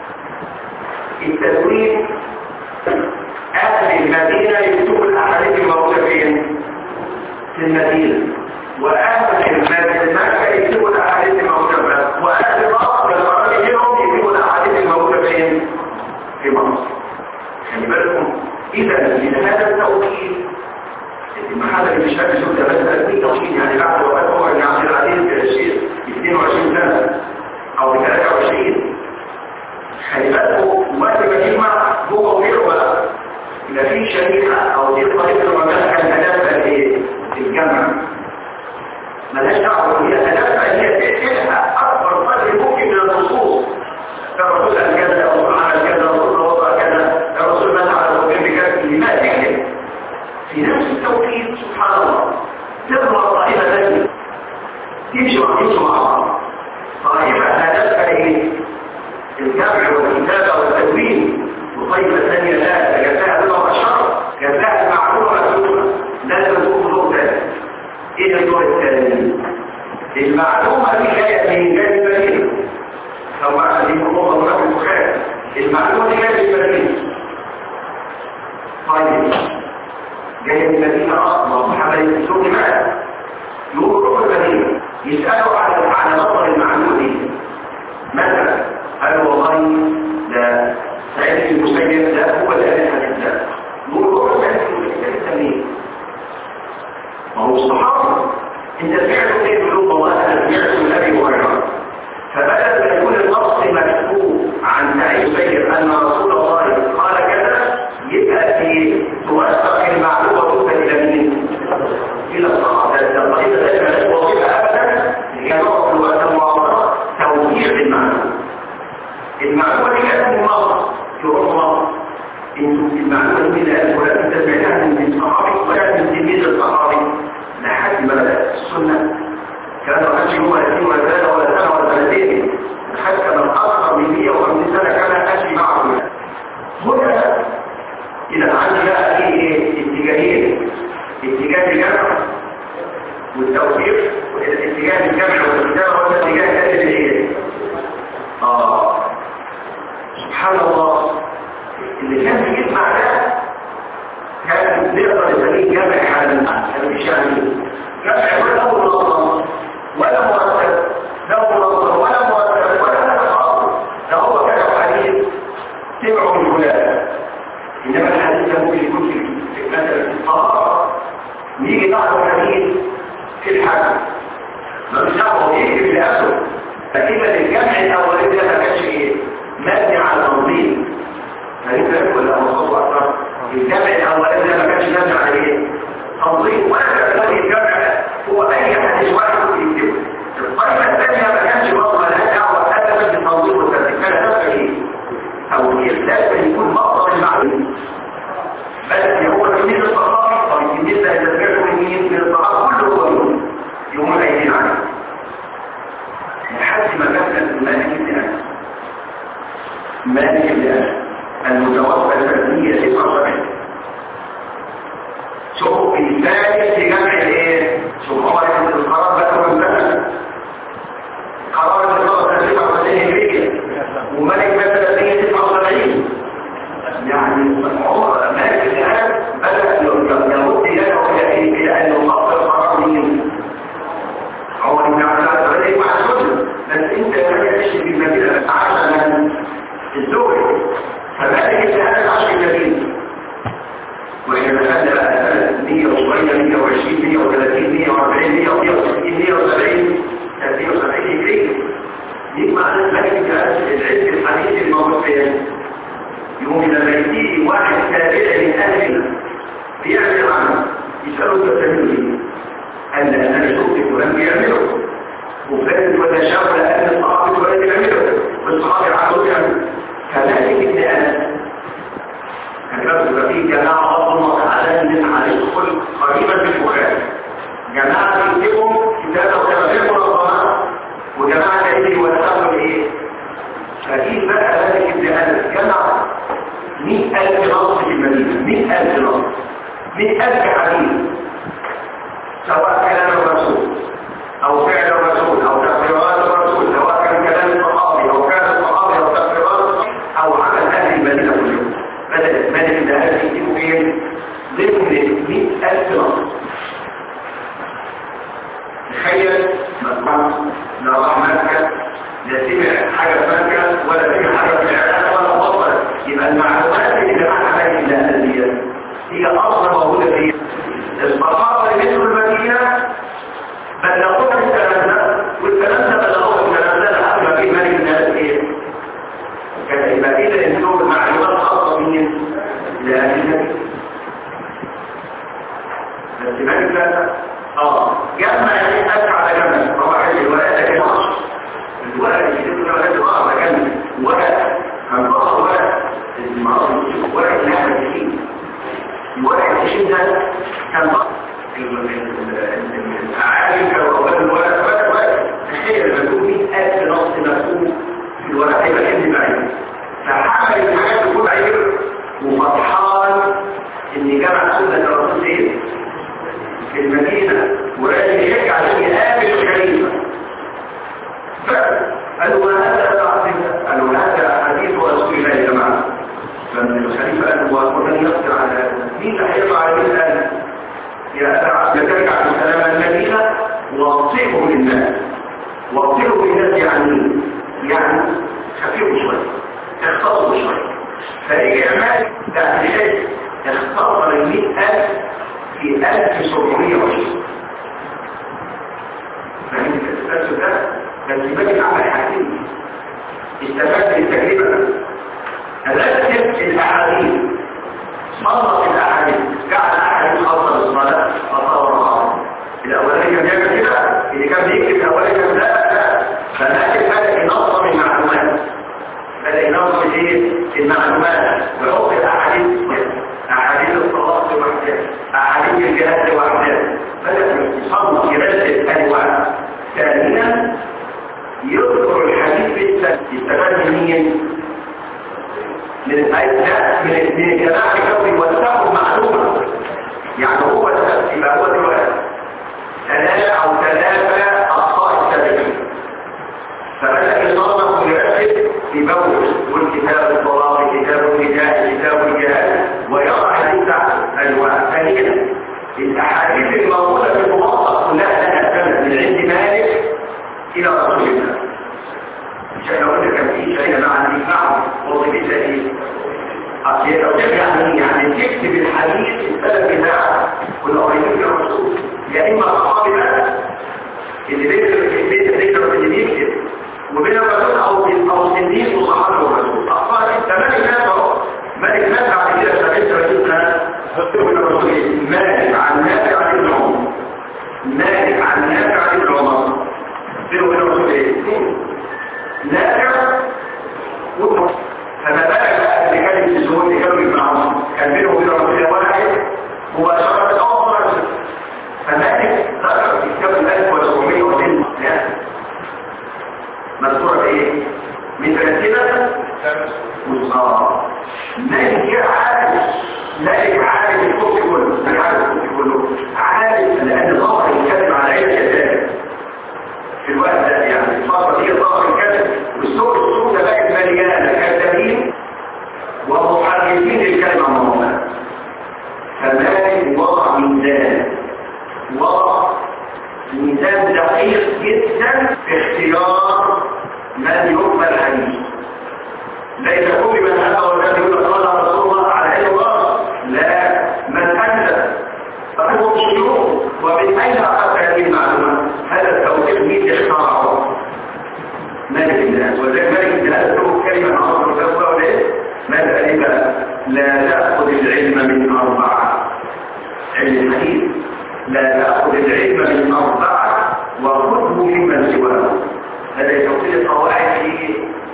S1: التدوين أهل المدينة يكتبوا الأحاديث الموجودة في المدينة وأهل مكة يكتبوا الأحاديث الموجودة وأهل مصر الفرق منهم يكتبوا الأحاديث الموجودة في مصر. خلي بالكم إذا هذا التوكيل المحل اللي شاف الشغل مثلا في توكيل يعني بعد وفاة عمر بن عبد العزيز بالشيء 22 سنة أو 23. خلي بالكم وقت ما يجمع هو وغيره بقى إذا في شريحة أو دي طريقة المجال كان هدفها الجمع ملهاش دعوة هي هدفها هي تحقيقها أكبر قدر ممكن من النصوص. الرسول قال كذا الرسول عمل كذا الرسول وضع كذا الرسول مات على الوجه بكذا لما تكتب في نفس التوقيت سبحان الله تظهر طائفة ثانية يمشوا مع بعض. طائفة هدفها ايه؟ الجمع والكتابة والتدوين وطائفة ثانية لا تجزاها بضع الشرع جزاها المعلومة مكتوبة لا تكون دور ثاني. ايه الدور الثاني؟ المعلومة دي جاية من جانب المدينة لو ما دي مطلوبة ونفس البخاري المعلومة دي جاية من المدينة. طيب جاية من المدينة أصلا محمد السوق مات يروحوا المدينة يسألوا على مصدر المعلومة دي مثلا قالوا والله ده يعرف انتوا في المعلومة دي لأن ولكن تسمعها من الصحابي ولكن من تلميذ الصحابي لحد ما بدأت السنة كانوا أمشي هو 30 ولا 3 ولا سنة ولا سنتين حتى من أكثر من 150 سنة كان أمشي معه هنا إذا عندي بقى فيه اتجاهين اتجاه الجمع والتوفيق اتجاه الجمع والكتابة والاتجاه الثاني سبحان الله اللي كان بيجمع ده كان نقدر نسميه جمع حالي الشامل جمع ولا منظم ولا مرتب لا منظم ولا مرتب ولا تفاضل ده هو كان حديث سمعوا من فلان انما الحديث ده ممكن يكون في مثلا الطهارة يجي بعض الحديث في الحج ما بيشعره يجي في الأسر فكلمة الجمع الأولي ده ما كانش ايه مبني على تنظيم هل ولا مصطفى أكثر الجمع الأولي ده ما كانش مبني على ايه تنظيم ولا كان الجمع هو أي حديث واحد يكتبه الطريقة الثانية ما كانش برضه مالهاش دعوة أبدا بالتنظيم والترتيب كان هدفها ايه أو لازم يكون مقصد المعلومة بس هو تلميذ الصحابي أو التلميذ ده إذا سمعته من الصحابة كله هو يوم الأيدين عليه لحد ما كانت مالك بن أنس مالك بن أنس المتوفى الفردية 79 شوفوا في ثالث جمع الايه؟ شوفوا هو القرار بقى من مثلا قرار النظر 79 هجرية وملك مثلا 79 يعني عمر مالك بن أنس بدأ يمد يده إلى أن يطبق القرار مين؟ عمر بن عبد العزيز مع السنة بس انت ما تمشي بالمدينة عشان من الزوج فمالك بن أنس عشان المدينة واحنا دخلنا بقى سنة 100 وشوية 120 130 140 160 170 170 هجرية دي معنى مالك بن أنس العلم الحديث الموجود فيه يوم لما يجي واحد تابع من أهلنا بيعمل عمل يسأله انت بتعمله ايه؟ قال لأن أنا شفت فلان بيعمله وفلان ولا شاف لأن الصحابي فلان بيعمله والصحابي عملوا بيعمله فمالك بن أنس كان يبقى فيه جماعة أظلمت على أن هيدخل قريبا في البخاري جماعة يكتبوا كتابة وتبعين منظمات وجماعة تأتي وتأخذ ايه؟ فأكيد بقى مالك بن أنس جمع 100,000 نص في المدينة 100,000 نص 100,000 حديث سواء كلام الرسول أو فعل الرسول أو تقريرات الرسول سواء كان كلام الصحابي أو فعل الصحابي أو تقريرات أو عمل أهل المدينة كلهم بدأت مالك بن أنس يكتبوا فين ضمن 100,000 نص تخيل مطمئن لا راح مكة لا سمع حاجة في مكة ولا سمع حاجة في العراق ولا بطل يبقى المعلومات اللي معها مالك بن أنس هي أصلا موجودة فيه الصحابة اللي مثل المدينة بلغوها الكلام ده والكلام ده بلغوها الكلام ده لحد ما فيه مالك بن أنس ايه؟ كان يبقى كده ينزلوا معلومات خاصة من لأهل النبي بس مالك بن أنس جمع يعني أسعى على جمع طبعا الورقة ده كده الورقة اللي يجب أن يكون ورقة جمع ورقة هنبقى ورقة نعمل فيه الورقة الشيء ده كان بقى العالم كانوا أول الورقة تخيل لما يكون 100,000 نص مفهوم في الورقة يبقى كنت بعيد فحمل الحاجات تكون عيب وفرحان إن جمع سنة الرسول ايه في المدينة ولازم يشجع عشان يقابل الخليفة قالوا هذا حديث رسول الله يا جماعة فمن الخليفة قالوا ومن يقدر على هذا مين اللي هيطلع عليه الآن يا ترجع بسلام المدينة واطئه للناس واطئه للناس يعني خفيفه شوية اختصروا شوية فرجع مالك تأثيرات اختصر 100,000 في 1720 فهمت الأساس ده بس باقي عمل حاجتين استفاد من التجربة رتب الأحاديث صنف الأحاديث جعل أحاديث خاصة بالصلاة أطورها الأولاني كان بيعمل كده اللي كان بيكتب الأولاني كان لا فلكن بدأ ينظم المعلومات بدأ ينظم المعلومات وحب الأحاديث، أحاديث الصلاة وحدها، أحاديث الجهاد وحدها، بدأ يصنف يرتب أنواع. ثانيا يذكر الحديث بالسند، يستفاد منين؟ من الأجزاء من الجماعة الكوني والسبب معلومة. يعني هو يبقى هو دلوقتي ثلاثة أو ثلاثة أخطاء السابقين، فبدأ يصنف ويرتب في بول والكتاب الصلاة، كتاب النداء، كتاب الجهاد، ويضع حديث أنواع. ثانيا الأحاديث الموجودة في الموطأ كلها تأثمت من عند مالك إلى رسول الله. عشان لو أنت كان في شيء مع الإجماع وظيفتها إيه؟ أصل لو يعني تكتب الحديث السلف بتاعه والأولين في الرسول، يا إما الصحابي بقى اللي بيكتب اللي بيكتب وبين الرسول أو سنين وصحابه الرسول. أصلا أنت مالك ناس أهو، مالك ناس بعد كده 70 سنة حطوا من الرسول مالك عن نافع عن ابن عمر، مالك عن نافع عن ابن عمر، بينه وبين الرسول إيه؟ نافع وابن. فما بالك بقى اللي كان الزهور اللي كانوا يجمعهم كان بينه وبين الرسول واحد مباشرة أول مرة. فمالك ذكر في كتاب 1700 مذكورة ايه؟ مترتبة والصلاة. مالك عارف الكفر كله، عارف لأن ظهر الكلم على عين كذلك في الوقت ده. يعني الفترة دي ظهر الكلم والسوق ده بقت مليانة كذابين ومحرفين الكلمة عموما. فمالك وضع ميزان دقيق جدا في اختيار من يقبل حديث. ليس كل من هذا والذي يقول قال رسول الله على اي وقت، لا، من اكذب فهو مشروع. ومن اين اخذت هذه المعلومه؟ هذا التوثيق مين اخترعه؟ مالك الناس. وذلك مالك الناس له كلمه عظيمه وتوفى له ماذا قال؟ لا تاخذ العلم من اربعه. علم الحديث لا تأخذ العلم من أربعة وخذه ممن سواه. هذا يتوصيل القواعد في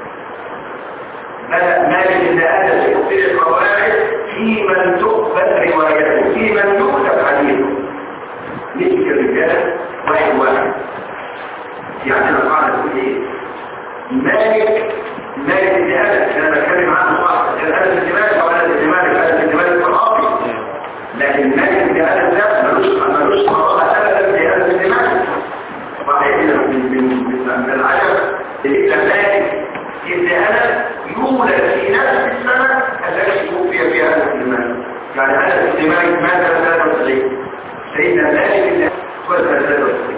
S1: بدأ مالك إن هذا يتوصيل القواعد في من تقبل روايته، في من يكتب حديثه. نسك الرجال واحد يعني أنا قاعد أقول إيه؟ مالك إن هذا أنا بتكلم عنه صح، هذا الانتماس أو هذا الانتماس الصحابي، لكن مالك إن هذا ملوش مرضى أبدا في هذا الانتماس. صحيح من العجب اللي مالك إن هذا يولد في نفس السنة التي توفي فيها هذا الانتماس. يعني هذا الانتماس ماذا 93 سيدنا مالك اللي هو 93.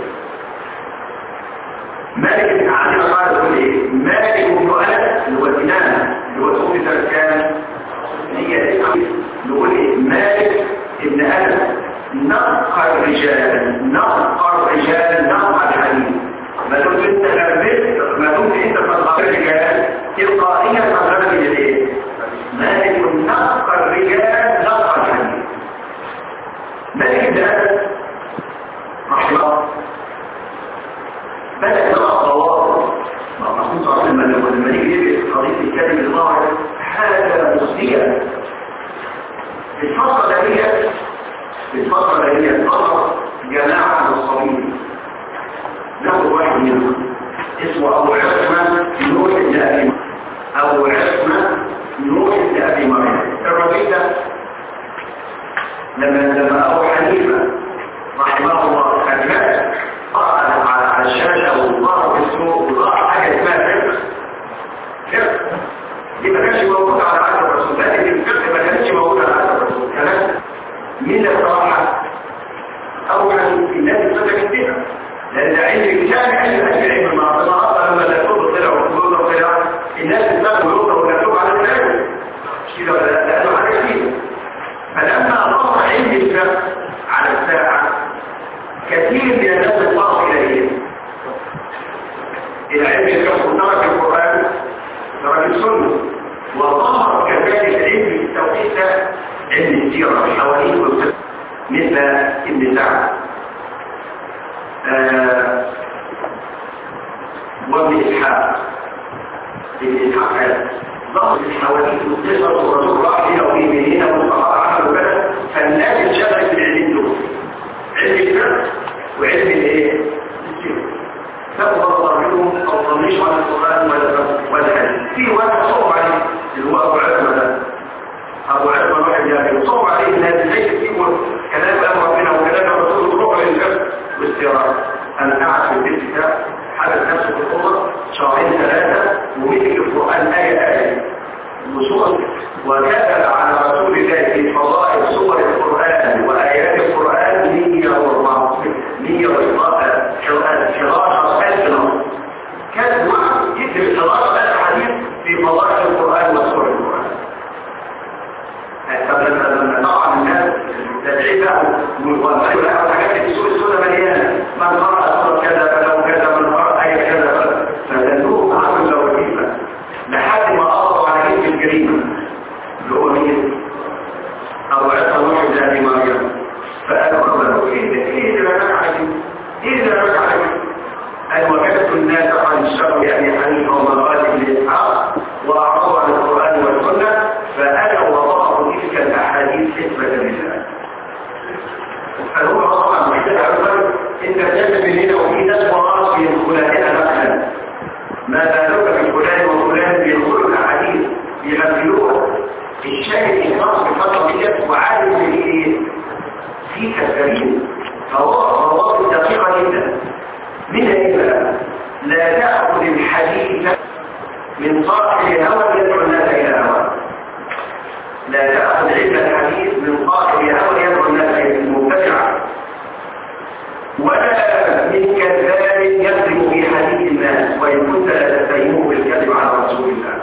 S1: مالك بن عدي قال يقول ايه؟ مالك بن أنس اللي هو الإمام اللي هو توفي سنة كام؟ هي نقول ايه؟ مالك بن أنس نقى الرجال نقى الحديث. ما دمت انت لبست، ما دمت انت تنقى الرجال تلقائيا تنقى الجديد. مالك نقى الرجال نقى الحديث. مالك بن أنس رحمه الله بدأ يضع ضوابط مخصوصة على الملك، ولما نيجي يجي قضية الكلم الظاهر حاجة مصدية. في الفترة دي ظهر جماعة نصابين. ناخد واحد منهم اسمه أبو عثمان نوح بن أبي مريم. الرجل ده لما أبو حنيفة رحمه الله أجمع على الشاشة وظهر في السوق وظهر حاجة اسمها فقه. دي ما كانش موجودة على عهد الرسول، لكن الفقه ما كانتش موجودة على عهد الرسول. كمان مين الصراحة؟ أولا الناس تصدق فيها، لأن علم كان علم المعاصرة لما لا تقول طلع وتقول طلع الناس تصدق ويقول ويكتب على الثاني كده لأنه حاجة كتير. فلما ظهر علم الفقه على الساعة كثير من الناس اطلعوا إليه. العلم الفقه ترك القرآن ترك السنة، وظهر كذلك علم التوحيد علم السيرة الحوالين والفقه مثل ابن سعد وابن إسحاق هذا ضغط الحواديت والقصص والرسول راح هنا ويمين هنا والصحابه عملوا كذا، فالناس اتشغلت بالعلم دول، علم الفقه وعلم الايه؟ فأبو منهم أو طنيش على القرآن ولا حديث. في واحد صعب عليه اللي هو أبو عثمان ده، أبو عثمان واحد جابر صعب عليه إن هذا ليس يقول كلام ربنا وكلام الرسول تروح للفقه والاستيراد. أنا قاعد في البيت كتاب حدث نفسه في الأوضة شهرين ثلاثة ومسك القرآن آية وسورة وكتب على رسول الله في فضائل سور القرآن وآيات القرآن 111,000 نص. كان واحد يكتب 11,000 حديث في فضائل القرآن وسور القرآن. طبعا الناس تدعي له والمال له حاجات في سور السنة مليانة، من قرأ سورة كذا فلو كذا، من قرأ آية كذا فدلوه عمل له وكيفة لحد ما قضوا على جيد الجريمة اللي هو مين؟ أبو عيسى واحد زي مريم. فقالوا له إيه اللي رجع عليه؟ إيه اللي رجع عليه؟ قال وجدت الناس عن الشر يعني حنيفة ومغالب لإسحاق وأعرضوا عن القرآن والسنة فأنا وضعوا تلك الأحاديث حسبة لله. فهو طبعا محتاج أولا إن تجد من هنا وفي ناس وراء يدخلها مثلا ما بالك بفلان وفلان بيدخلوا الأحاديث يغفلوها. الشاهد النص بفترة ديت وعالم بالايه في كثيرين فهو دقيقة جدا. من هنا لا تأخذ الحديث من صاحب هوى يدعو الناس إلى هوى، لا تأخذ علم الحديث من صاحب هوى يدعو الناس إلى المبتدع، ولا من كذاب يكذب في حديث الناس وإن كنت لا تتهمه بالكذب على رسول الله.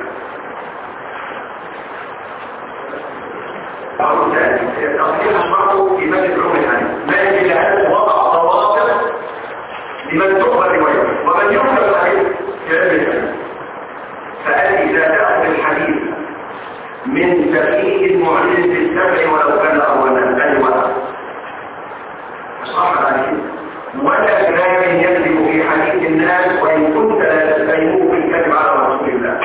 S1: تصحيح أشرحه في مجلس علوم الحديث ما يجب لأنه وضع ضوابط لمن تقبل روايته ومن يقبل الحديث في علم الحديث. فقال إذا تأخذ الحديث من تفكير معلن في السبع ولو كان أولا أيوة أشرح عليه ولا كلام يكذب في حديث الناس وإن كنت لا تستهمه بالكذب على رسول الله،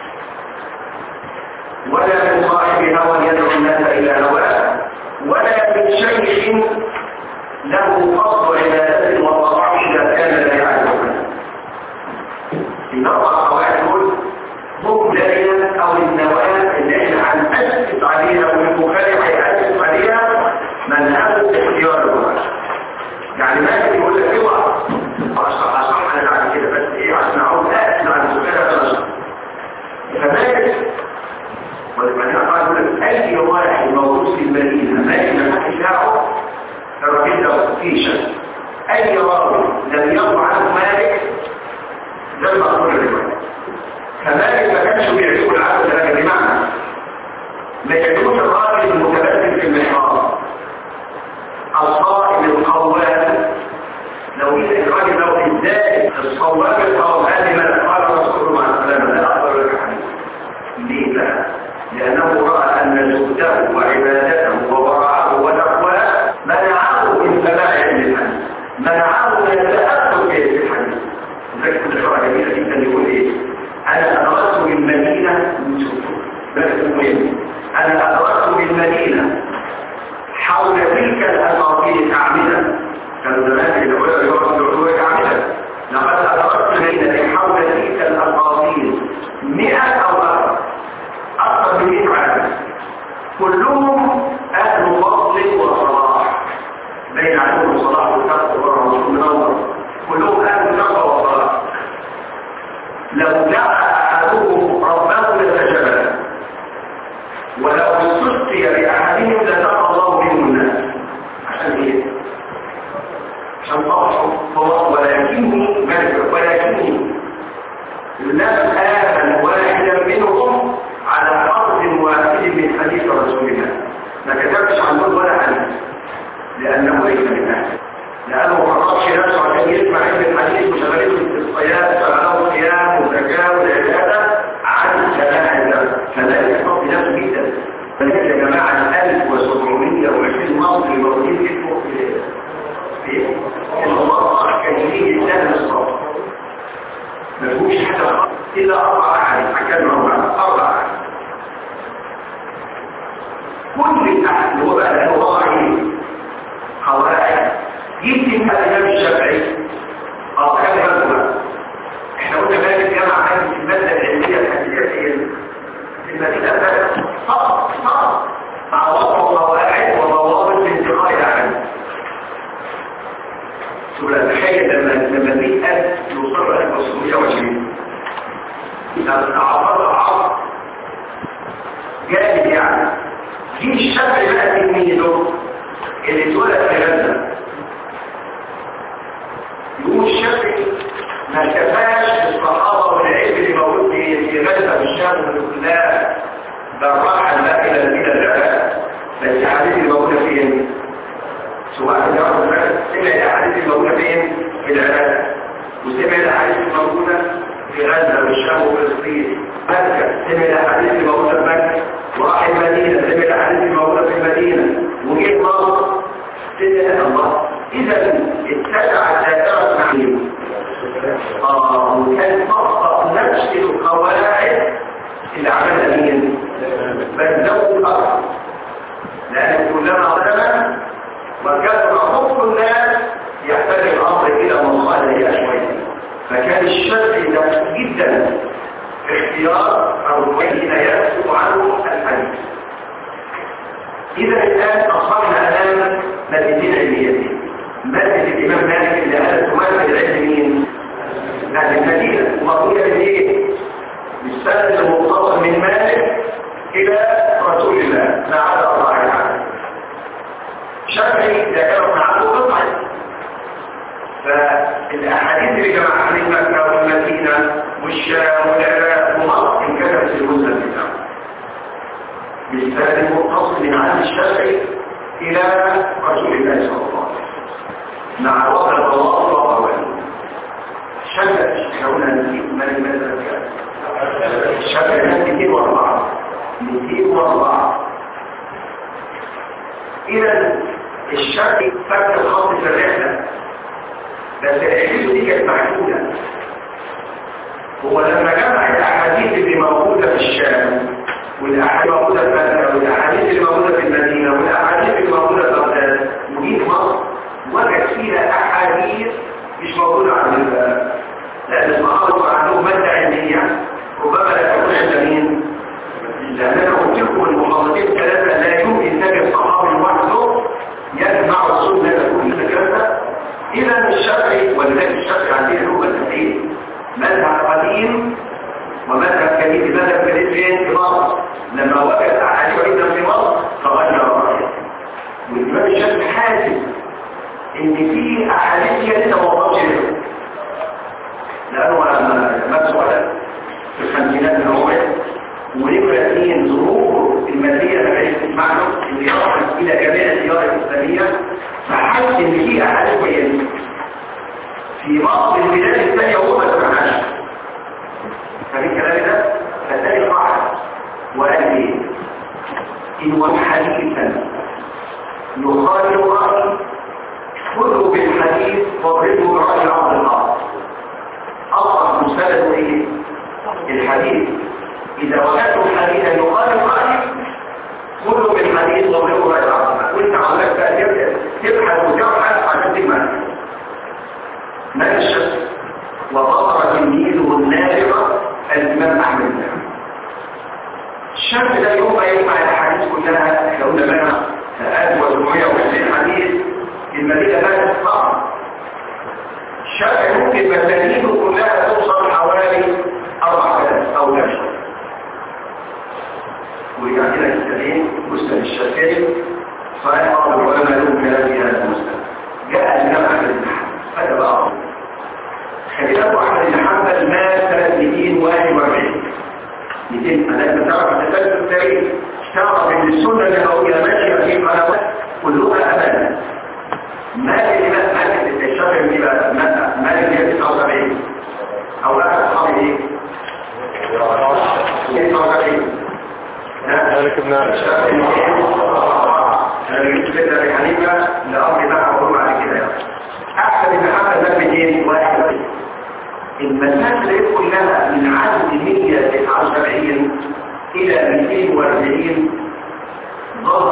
S1: ولا من صاحب هوى يدعو الناس إلى هواه، ولا من شيخ له فضل عبادة وطاعة إذا كان لا يعلمها. في نقطة قواعد دول هم دائما أو النوايا اللي احنا هنأسس عليها والمخالف هيأسس عليها منهج اختيار الوقت. يعني ما يقول لك اوعى أشرح أنا بعد كده بس إيه عشان أعود أسمع المخالفة فمالك ولمن يقول أي واحد موجود في المدينة ما يمكن شاعه الرجل له في شك أي راوي لم يقع عنه مالك لم أقول الرواية. فمالك ما كانش بيعجبه العبد لك بمعنى ما يعجبوش الراجل المتبدل في المحراب الصائم القوام. لو جيت الراجل لو ازاي الصواب القوام من قال رسول الله عليه وسلم لا أقبل لك حديث. ليه بقى؟ لأنه رأى أن زهده وعبادته وورعه وتقواه منعه من سماع علم الحديث، منعه من التأثر في الحديث. لذلك كل شرع جميلة جدا يقول إيه؟ أنا أدركت بالمدينة بس مهم أنا أدركت بالمدينة حول تلك الأساطير أعمدة. كانوا زمان العلماء يقولوا أعمدة. لقد أدركت بالمدينة حول تلك الأساطير 100 أو أكثر من 100 عام كلهم أهل فضل وصلاح بين عليهم الصلاح والتقوى والرسول منور كلهم أهل تقوى وصلاح. لو دعا أحدهم ربه لتجبل ولو استسقي بأحدهم لتقى الله منه الناس. عشان إيه؟ عشان طبعا ولكني لم آمن واحدا منهم على حرف واحد من حديث رسول الله. ما كتبتش عنه ولا حديث لأنه ليس من أهل، لأنه ما قررش نفسه عشان يسمع علم الحديث وشغلته الصيام شغله الصيام والزكاة والعبادة عن سماع الناس. فذلك يحط نفسه جدا. فلذلك يا جماعة 1720 مصري موجودين في المصر كان يجي السنة الصبر ما فيهوش حاجة إلا 4 أحاديث. حكاية 4 كل الأحد اللي هو بقى له وضعي قواعد يمكن الإمام الشافعي كان يقول احنا قلنا بقى الجامعة كانت في المادة العلمية الحديثية في المدينة بقى فقط مع وضع قواعد وضوابط لانتقاء العمل. تخيل لما 100,000 يوصلوا 1520 إذا تعرض عرض جامد يعني في الشافعي بقى تلميذه اللي اتولد في غزة يقول الشافعي ما كفاش الصحابة والعلم اللي موجود في غزة والشام والكلاب بالراحة بقى إلى العراق بس الحديث اللي موجودة فين؟ سواء سمع الحديث اللي موجودة فين؟ في العراق وسمع الحديث اللي موجودة في غزة والشام وفلسطين مكة سمع الحديث اللي موجودة في مكة وراح المدينة سمع الحديث اللي موجودة في المدينة وجيت مصر سمع الله إذا اتسع الدائرة معين وكان تطبق نفس القواعد اللي عملها مين؟ بل لو الأرض لأن كلما ظلم وكثر حب الناس يحتاج الأمر إلى مصالح شوية فكان الشرع نفس جدا في اختيار أو الذين يكتب عنه الحديث. إذا الآن أصبحنا أمام مادتين علميتين مادة الإمام مالك اللي قالت تمثل العلم مين؟ أهل المدينة ومقولة بالإيه؟ بالسند المتصل من مالك إلى رسول الله ما عدا الله عنه. شافعي إذا كانوا عنه قطعة فالأحاديث اللي جمعها من مكة والمدينة والشام والعراق ومصر انكتبت في المسند بتاعه بالسند المتصل من عهد الشافعي إلى رسول الله صلى الله عليه وسلم مع وضع الضوابط والقوانين. الشافعي احنا نسيب من المسألة كده الشافعي 204 إذا الشافعي فك الخط في الرحلة بس الحديث دي كانت محدودة. هو لما جمع الأحاديث اللي موجودة في الشام والأحاديث موجودة في مكة والأحاديث اللي موجودة في المدينة والأحاديث اللي موجودة في بغداد وجيت مصر وجد فيها أحاديث مش موجودة عند لأن الصحابة عندهم مادة علمية ربما لا تكون عند مين؟ لأن أنا قلت لكم المحافظين الثلاثة لا يمكن نجد صحابي لوحده يجمع السنة كلها كذا. إذا الشافعي ولذلك الشافعي عندنا هو التحليل مذهب قديم ومذهب جديد. مذهب جديد فين؟ في مصر لما وجد أحاديث عدة في مصر فغير رأيه. والإمام الشافعي حاسس إن في أحاديث لسه ما وصلش له لأنه لما مسؤول في الخمسينات من عمره ونبرة 2 ظروف المادية ما كانتش تسمعه اللي يصل إلى جميع الديار الإسلامية فحس إن في أحاديث كويسة في بعض البلاد الثانية هو ما سمعهاش. ففي الكلام ده فالتالي قاعد وقال إيه؟ إن حديثا يخالف رأي خذوا بالحديث واضربوا برأي عبد الله. أصلا مسألة إيه؟ الحديث إذا وجدتم حديثا يخالف رأي خذوا بالحديث واضربوا برأي عبد الله. وانت عملك بقى تبحث وتبحث عشان تجمع ما الشك وظهر تلميذه النابغة الإمام أحمد. الشك ده يوم ما يجمع الحديث كلها احنا قلنا بقى 1720 حديث المدينة بقت صعب. الشك ممكن مسانيده كلها توصل حوالي 4000 أو 1000. ورجع لنا السنين مسند الشافعي صحيح بعض العلماء لهم كلام في هذا المسند. جاء الإمام أحمد بن حنبل هذا بقى خليفة أحمد بن حنبل مات سنة 241 أنا تعرف تسلسل التاريخ تعرف ان السنة النبوية ماشية في قنوات كلها أبدا. مالك الإمام مالك الشافعي دي بقى مالك هي 79 أو لا أصحابي إيه؟ 79 مالك ابن الشافعي أنا جبت كده لحنيفة لأمر بقى أقول بعد كده أحسن إن حتى ده 201 المسافة كلها من عدد 179 إلى 240 ظهر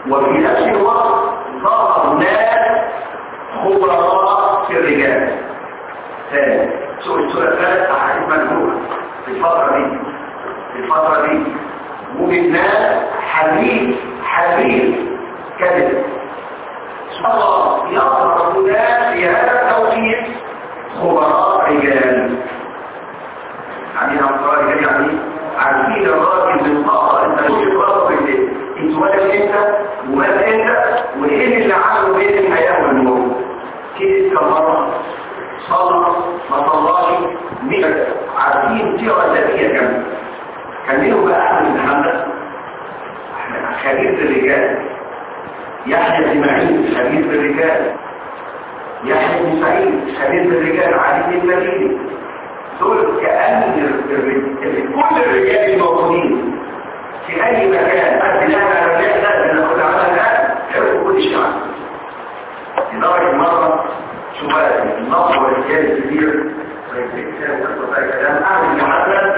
S1: وفي نفس الوقت ظهر ناس خبراء في الرجال. ثاني السورة الثالث أحاديث مجموعة في الفترة دي وجد ناس حديث كذب. الله يظهر ناس في هذا التوقيت خبراء رجال. يعني خبراء رجال يعني عارفين الراجل بالطاقة انت مش الراجل بالليل انت ولا انت ولا انت وايه اللي عمله بين الحياة والموت. كده كمرة صلى ما صلاش مش عارفين سيرة ذاتية كاملة. كان لهم بقى أحمد بن حنبل خبير في الرجال، يحيى بن معين خبير في الرجال، يحيى بن سعيد خبير في الرجال، علي بن المديني. دول كأن كل الرجال الموجودين في أي مكان أدناها الرجال لازم ناخد عنها الآن يعرفوا كل شيء عنه. لدرجة مرة شوفوا النصر والرجال الكبير كلام أحمد بن حنبل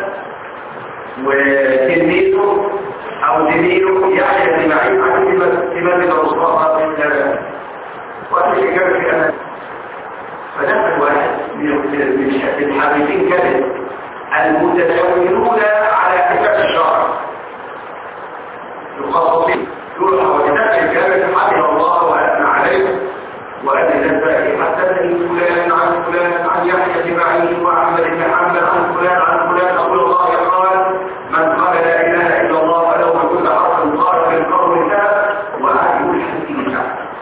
S1: وتلميذه أو زميله يحيى بن معين عن إمام الرسول وقت الإجابة في أمل. فنفذ واحد من الحديثين كذب المتداولون على كتاب الشرع يخصصين يقول حوالينات الجامعة حفظ الله وأثنى عليه وأن الناس حدثني فلان عن فلان عن يحيى بن معين وأحمد بن حنبل عن فلان أقول الله قال من قال لا إله إلا الله فله بكل حرف قال في القول الله وأعلم الحديث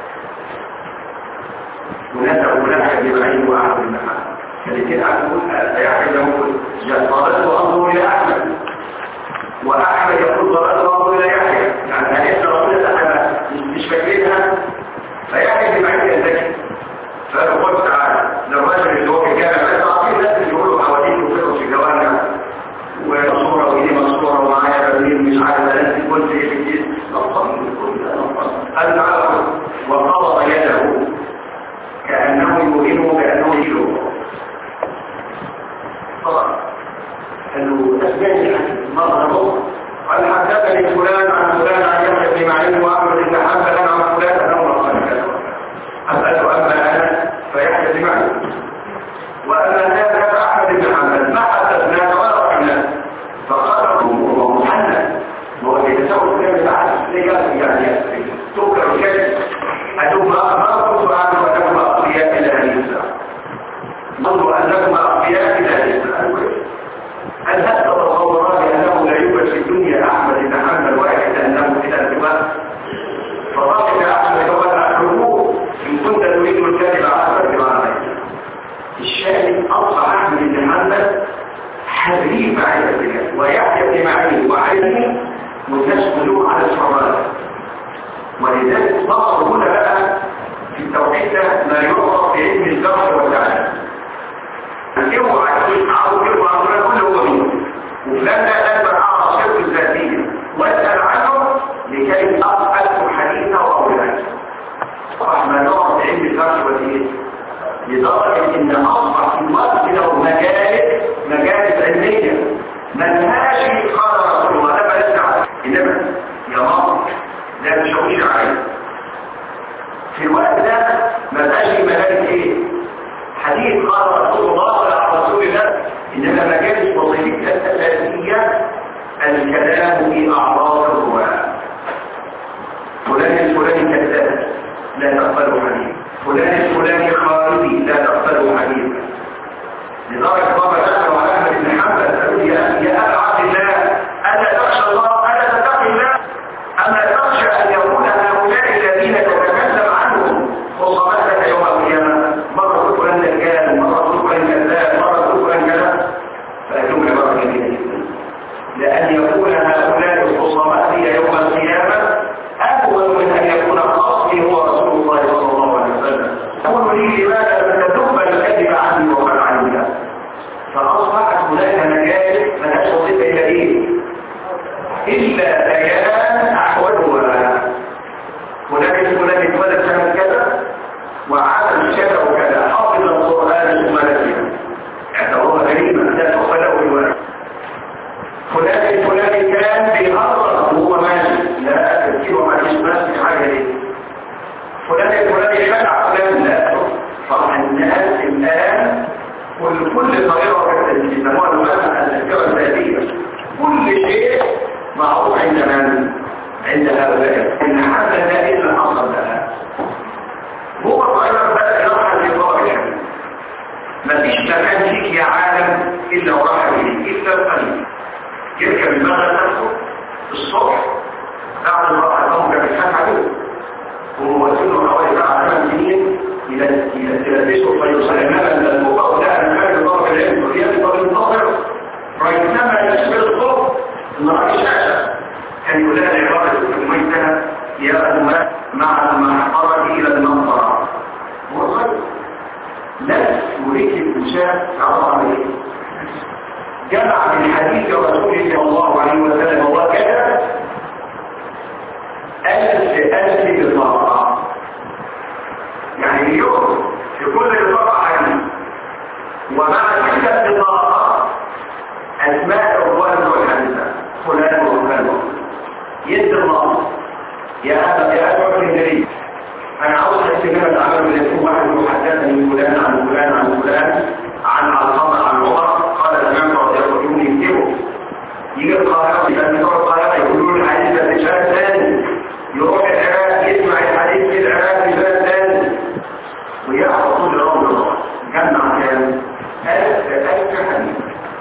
S1: ونسأل يحيى بن معين وأحمد بن حنبل فلكن أقول يحيى يقول ضللت وأنظر إلى أحمد وأحمد يقول ضللت وأنظر إلى يحيى يعني هل رسول الله مش فاكرينها. فيحيى بن معين الذكي فأنا قلت تعالى للرجل اللي هو في الجامعة بس أعطيه الناس اللي يقولوا حواليه وفرقوا في جوانب ومصورة وإيه مصورة ومعايا برلين مش عارف أنت قلت إيه في الجيس قال تعالى وقبض يده كأنه يؤمنه كأنه يشوفه طبعا قال له أسباني مرة نبض قال حدثني فلان عن فلان عن يحيى بن معين وأحمد بن حنبل عن فلان أنه رسول كذا. أسأله أما أنا فيحيى بن معين وأما ذاك أحمد بن حنبل ما حدثناك ولا رحمناك فقال هو محمد وهو يتساوي الكلام بعد يعني تكره الكلمة أنهم ما كنت أعلم أنهم أقضياء إلى هذه الساعة ظنوا أنهم أقضياء إلى هذه الساعة. هل هذا تصورات أنه لا يوجد في الدنيا أحمد بن حنبل واحد أنه إلى الكبار فضحك أحمد وأحرموه إن كنت تريد الكلمة أحمد بمعنى الشاهد أصبح أحمد بن حنبل حريف على الرجال ويحيى بن معين وعلي متسملون على الصواب. ولذلك ظهر هنا بقى في التوحيد ما يعرف بعلم الجرح والتعليم. اوعى تقول كل هو مين وفلان ده لازم اعرف صفته الذاتيه واسال عنه لكي اسال حديثه واولاده. فاحنا نعرف بعلم الجرح والتعليم لدرجه ان اصبح في الوقت له مجالس علميه ملهاش قال رسول الله لا بل اسمع انما يا ماما لا تشوش عليه. في الوقت ده ما بقاش مجالس ايه حديث قال رسول الله ولا رسول الله انما مجالس وظيفتها الاساسيه الكلام في اعراض الرواه. فلان الفلاني كذاب لا تقبله حديث، فلان الفلاني خارجي لا تقبله حديث. لدرجه بابا دخلوا على احمد بن حنبل قالوا يا ابا عبد الله الا تخشى الله الا تتقي الله اما تخشى ان يكون هؤلاء الذين تتكلم عنهم خصومتك يوم القيامه مره فلان دجال مره فلان كذاب مره فلان كذا. فاتوب لبركه جميله جدا لان يكون هؤلاء الخصومات يوم القيامه اهون من ان يكون قصدي هو رسول الله صلى الله عليه وسلم. قولوا لي لماذا تدب الكذب عني وقد علمنا. فاصبحت هناك مجال ملهاش وظيفه الا ايه؟ الا بيان احوالها. فلان اتولد سنه كذا وعمل كذا وكذا حافظ القران ثم نسيه اعتبروها غريبه لا تقبل له الولد. فلان كان بيهرب وهو ماشي لا تفكيره ما فيش ماشي حاجه إلا القليل. يركب المغرب نفسه الصبح بعد المرأة الأمر بالحاج عليه وموازنه حوالي بعد 8 سنين يلبسه فيصلمنا للموقع ده أنا حاجة ضرب العلم والرياضي والمنتظر رأيتما يسبر الصبح النهار الشاشة كان يقول لها العبارة الميتة يا أمة مع المحضرة إلى المنظرة هو صحيح نفس وريك المشاة عرض عليه جمع من حديث رسول صلى الله عليه وسلم وكذا 1000 بطاقة يعني اليوم في كل بطاقة حديث ومع كل بطاقة أسماء الأخوان والحديثة فلان وفلان يد الله يا أبا الجليل أنا عاوز أستمر العمل من يكون واحد محدثني فلان عن فلان عن فلان عن علقمة عن عمر قال الإمام رضي الله عنه يكتبه يجي القاهرة لأن بتوع القاهرة يقولون الحديث ده في شهر ثاني يروح العراق يسمع الحديث في العراق في بلد ثاني ويأخذ طول العمر جمع كام 1000 حديث.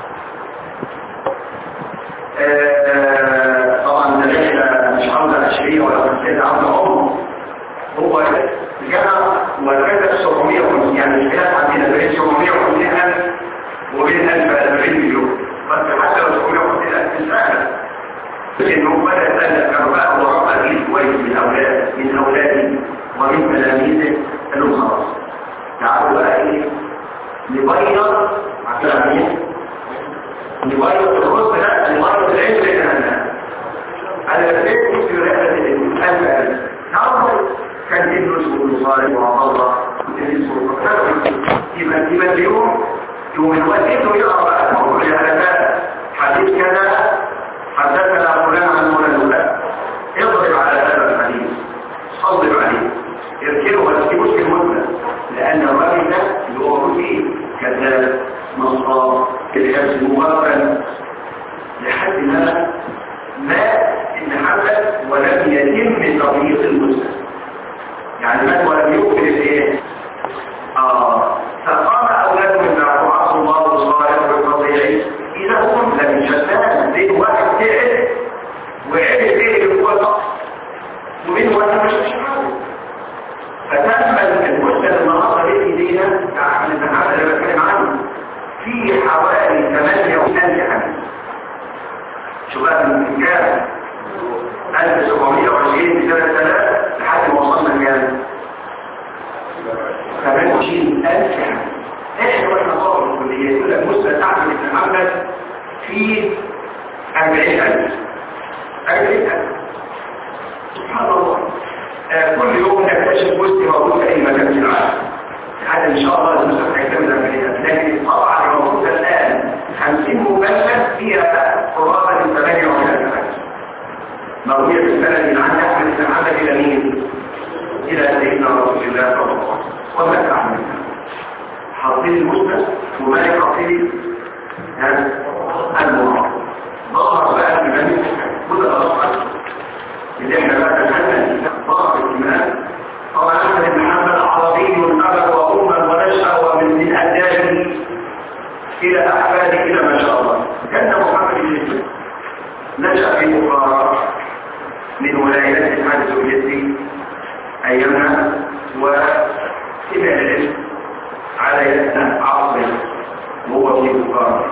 S1: طبعا ده مش عاوزة 20 ولا 50 عاوزة عمر هو جمع وكذا 750 يعني الخلاف عندنا بين 750,000 وبين 1040 مليون بس حتى لو 750,000 سهل لكنه بدأ يتألف أرباء ورباء جيل كويس من أولادي ومن تلاميذه قالوا خلاص تعالوا بقى إيه نبيض عشان نبيض الرز ده نبيض العلم اللي احنا على الفيس في رحلة الألف تعالوا كان يدرس والمصاري وعبد الله يبقى اليوم الوقت انه يقرأ بقى الموضوع الهلكات حديث كذا حدثنا فلان عن فلان اضرب على هذا الحديث صلب عليه يركنه ما تسيبوش في المدة لأن الراجل ده اللي هو فيه كذاب نصاب الحبس مغفل لحد ما انحبس ولم يتم تضييق المسلم يعني مات ولم يكفر الايه فقام اولاده من عصر الله والصالح والطبيعي اذا هم لم يشتان بين واحد تعب وعرف ايه اللي هو النقص وبين واحد مش حاجه فتم المسلم النهارده بايدينا يعني النهارده اللي بتكلم عنه في حوالي 8,000 حديث شو بقى من كام 1720 في سنة 3 لحد ما وصلنا كام 28,000 حديث احنا واحنا طالب الكلية يقول لك مسلم تعمل ابن محمد في 40,000 سبحان الله كل يوم نكتشف مسلم موجود في اي مكان في العالم هذا ان شاء الله المسلم هيكمل 40,000 لكن طبعا موجودة الان 50 مبلغ فيها قرابة 28,000 موجودة في البلد من عند أحمد بن حنبل إلى مين؟ إلى سيدنا رسول الله صلى الله عليه وسلم وما تعمل حاطين المسند وما يحاطين المراد ظهر بقى الإمام كل الأصحاب اللي احنا بقى نتحدث ظهر الإمام طبعا أحمد بن حنبل عربي أبا وأما ونشأ ومن أجداده إلى أحفاده إلى ما شاء الله كان محمد بن نشأ في بخارى من ولايات الاتحاد السوفيتي أيامها وسمع العلم على يد عصره وهو في بخارى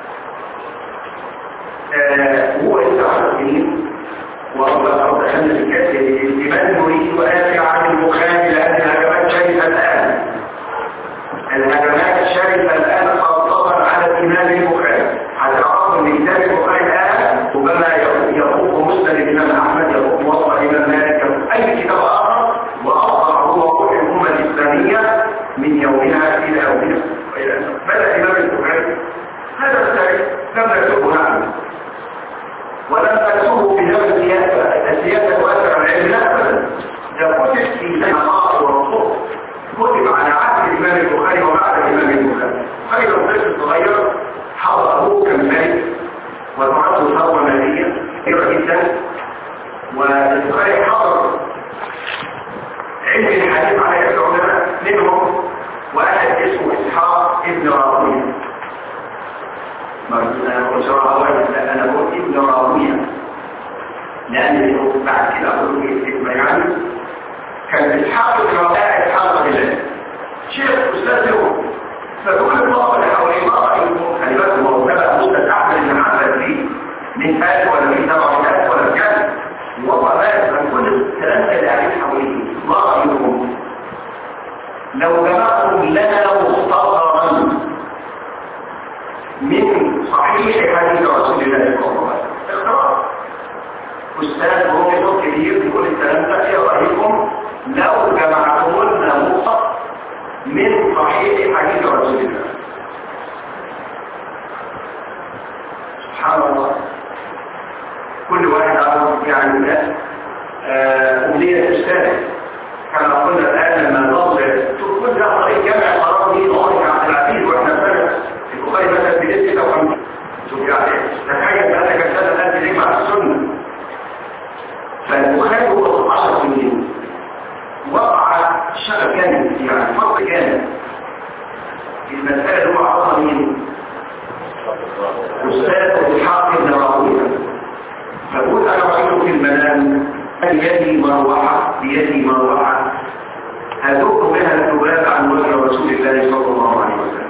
S1: هو 19 سنين وأرض أن الكاتب الإمام نريد وآتي عن البخاري لأن الهجمات شرفة الآن الهجمات شرفة الآن خاصة على الإمام البخاري هتعرفوا من كتاب البخاري الآن ربما يقوم مسند الإمام أحمد يقوم وصف الإمام مالك أي كتاب آخر وأصبح هو روح الأمة الإسلامية من يومها إلى يومنا بدأ الإمام البخاري هذا التاريخ لم نكتبه نحن ولم نكتبه في نفس السياسة وأثر العلم لا أبدا ده كتب في نقاط ورسول كتب على عهد الإمام البخاري وبعد الإمام البخاري خير الطفل صغير حضر أبوه كمالك وتعرض ثروة مالية كبيرة جدا والبخاري حضر علم الحديث على يد العلماء منهم واحد اسمه إسحاق ابن راهويه أنا قلت راوية، لا أنا قلت ابن راوية، لأن بعد كده أقول له يعني كان بيتحقق رائع الحلقة لله شيخ أستاذ له، فكل الطلبة اللي حواليه ما رأيكم؟ خلي بالكم هو تبع أستاذ أحمد اللي محمد فيه من 1000 ولا من 7000 ولا كام، وضع بالك عن كل الكلام اللي قاعدين حواليه، ما رأيكم؟ لو جمعتم لنا مختصرا من صحيح حديث رسول الله صلى الله عليه وسلم اختراع أستاذ هو كبير بيقول الكلام ده، ايه رأيكم لو جمعتم لنا مختصر من صحيح حديث رسول الله؟ سبحان الله، كل واحد عارف يعني ده أمنية أستاذ. كما قلنا الآن لما نظر شوف كل ده طريق جمع القرار دي نقول عبد العزيز واحنا سنة البخاري مثلا بلسة أو 50. شوف يعني تخيل بأنك السنة الآن تليم على السنة. فالبخاري هو 10 سنين وقع شغل كامل يعني فرق كامل. المسألة اللي هو عطاها مين؟ أستاذ إسحاق بن راهويه. فقول أنا رأيته في المنام بيدي مروحة هذوق بها الذباب عن وجه رسول الله صلى الله عليه وسلم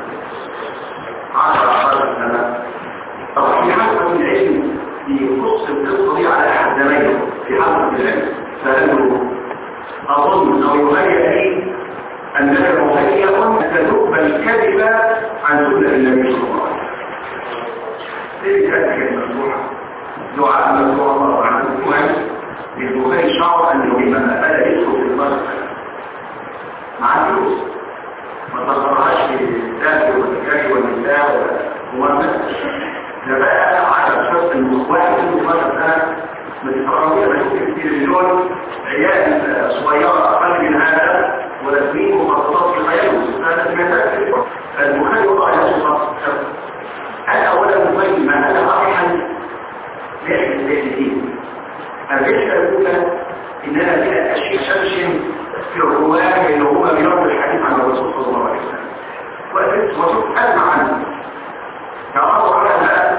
S1: 10 سنة. طبعا في حلقة من العلم يقص القصة دي على أحد زمايله في حلقة من العلم، فقالوا أظن أو يهيأ لي أنك مهيأ تذوب الكذب عن سنة النبي صلى الله عليه وسلم. إيه كانت مفتوحة دعاء مفتوح الله عنه المهم البخاري شعر أنه لما بدأ يدخل في المسجد مع الفلوس ما تصرهاش في الزاد والذكاء والنساء ومؤمن ده بقى على شرط المخوات في المسجد سنة من الفرامية بشوف كتير مليون عيال صغيرة أقل من هذا ولازمين مخططات في خياله هذا المثال. فالبخاري وقع يصف هل أولا مبين ما أنا رايحا لأحد الزيادين الرحلة الأولى إننا فيها أشياء شمشم في الرواه اللي هو بيرد الحديث عن الرسول صلى الله عليه وسلم وشوف أسمع عنه تعرضوا على الآن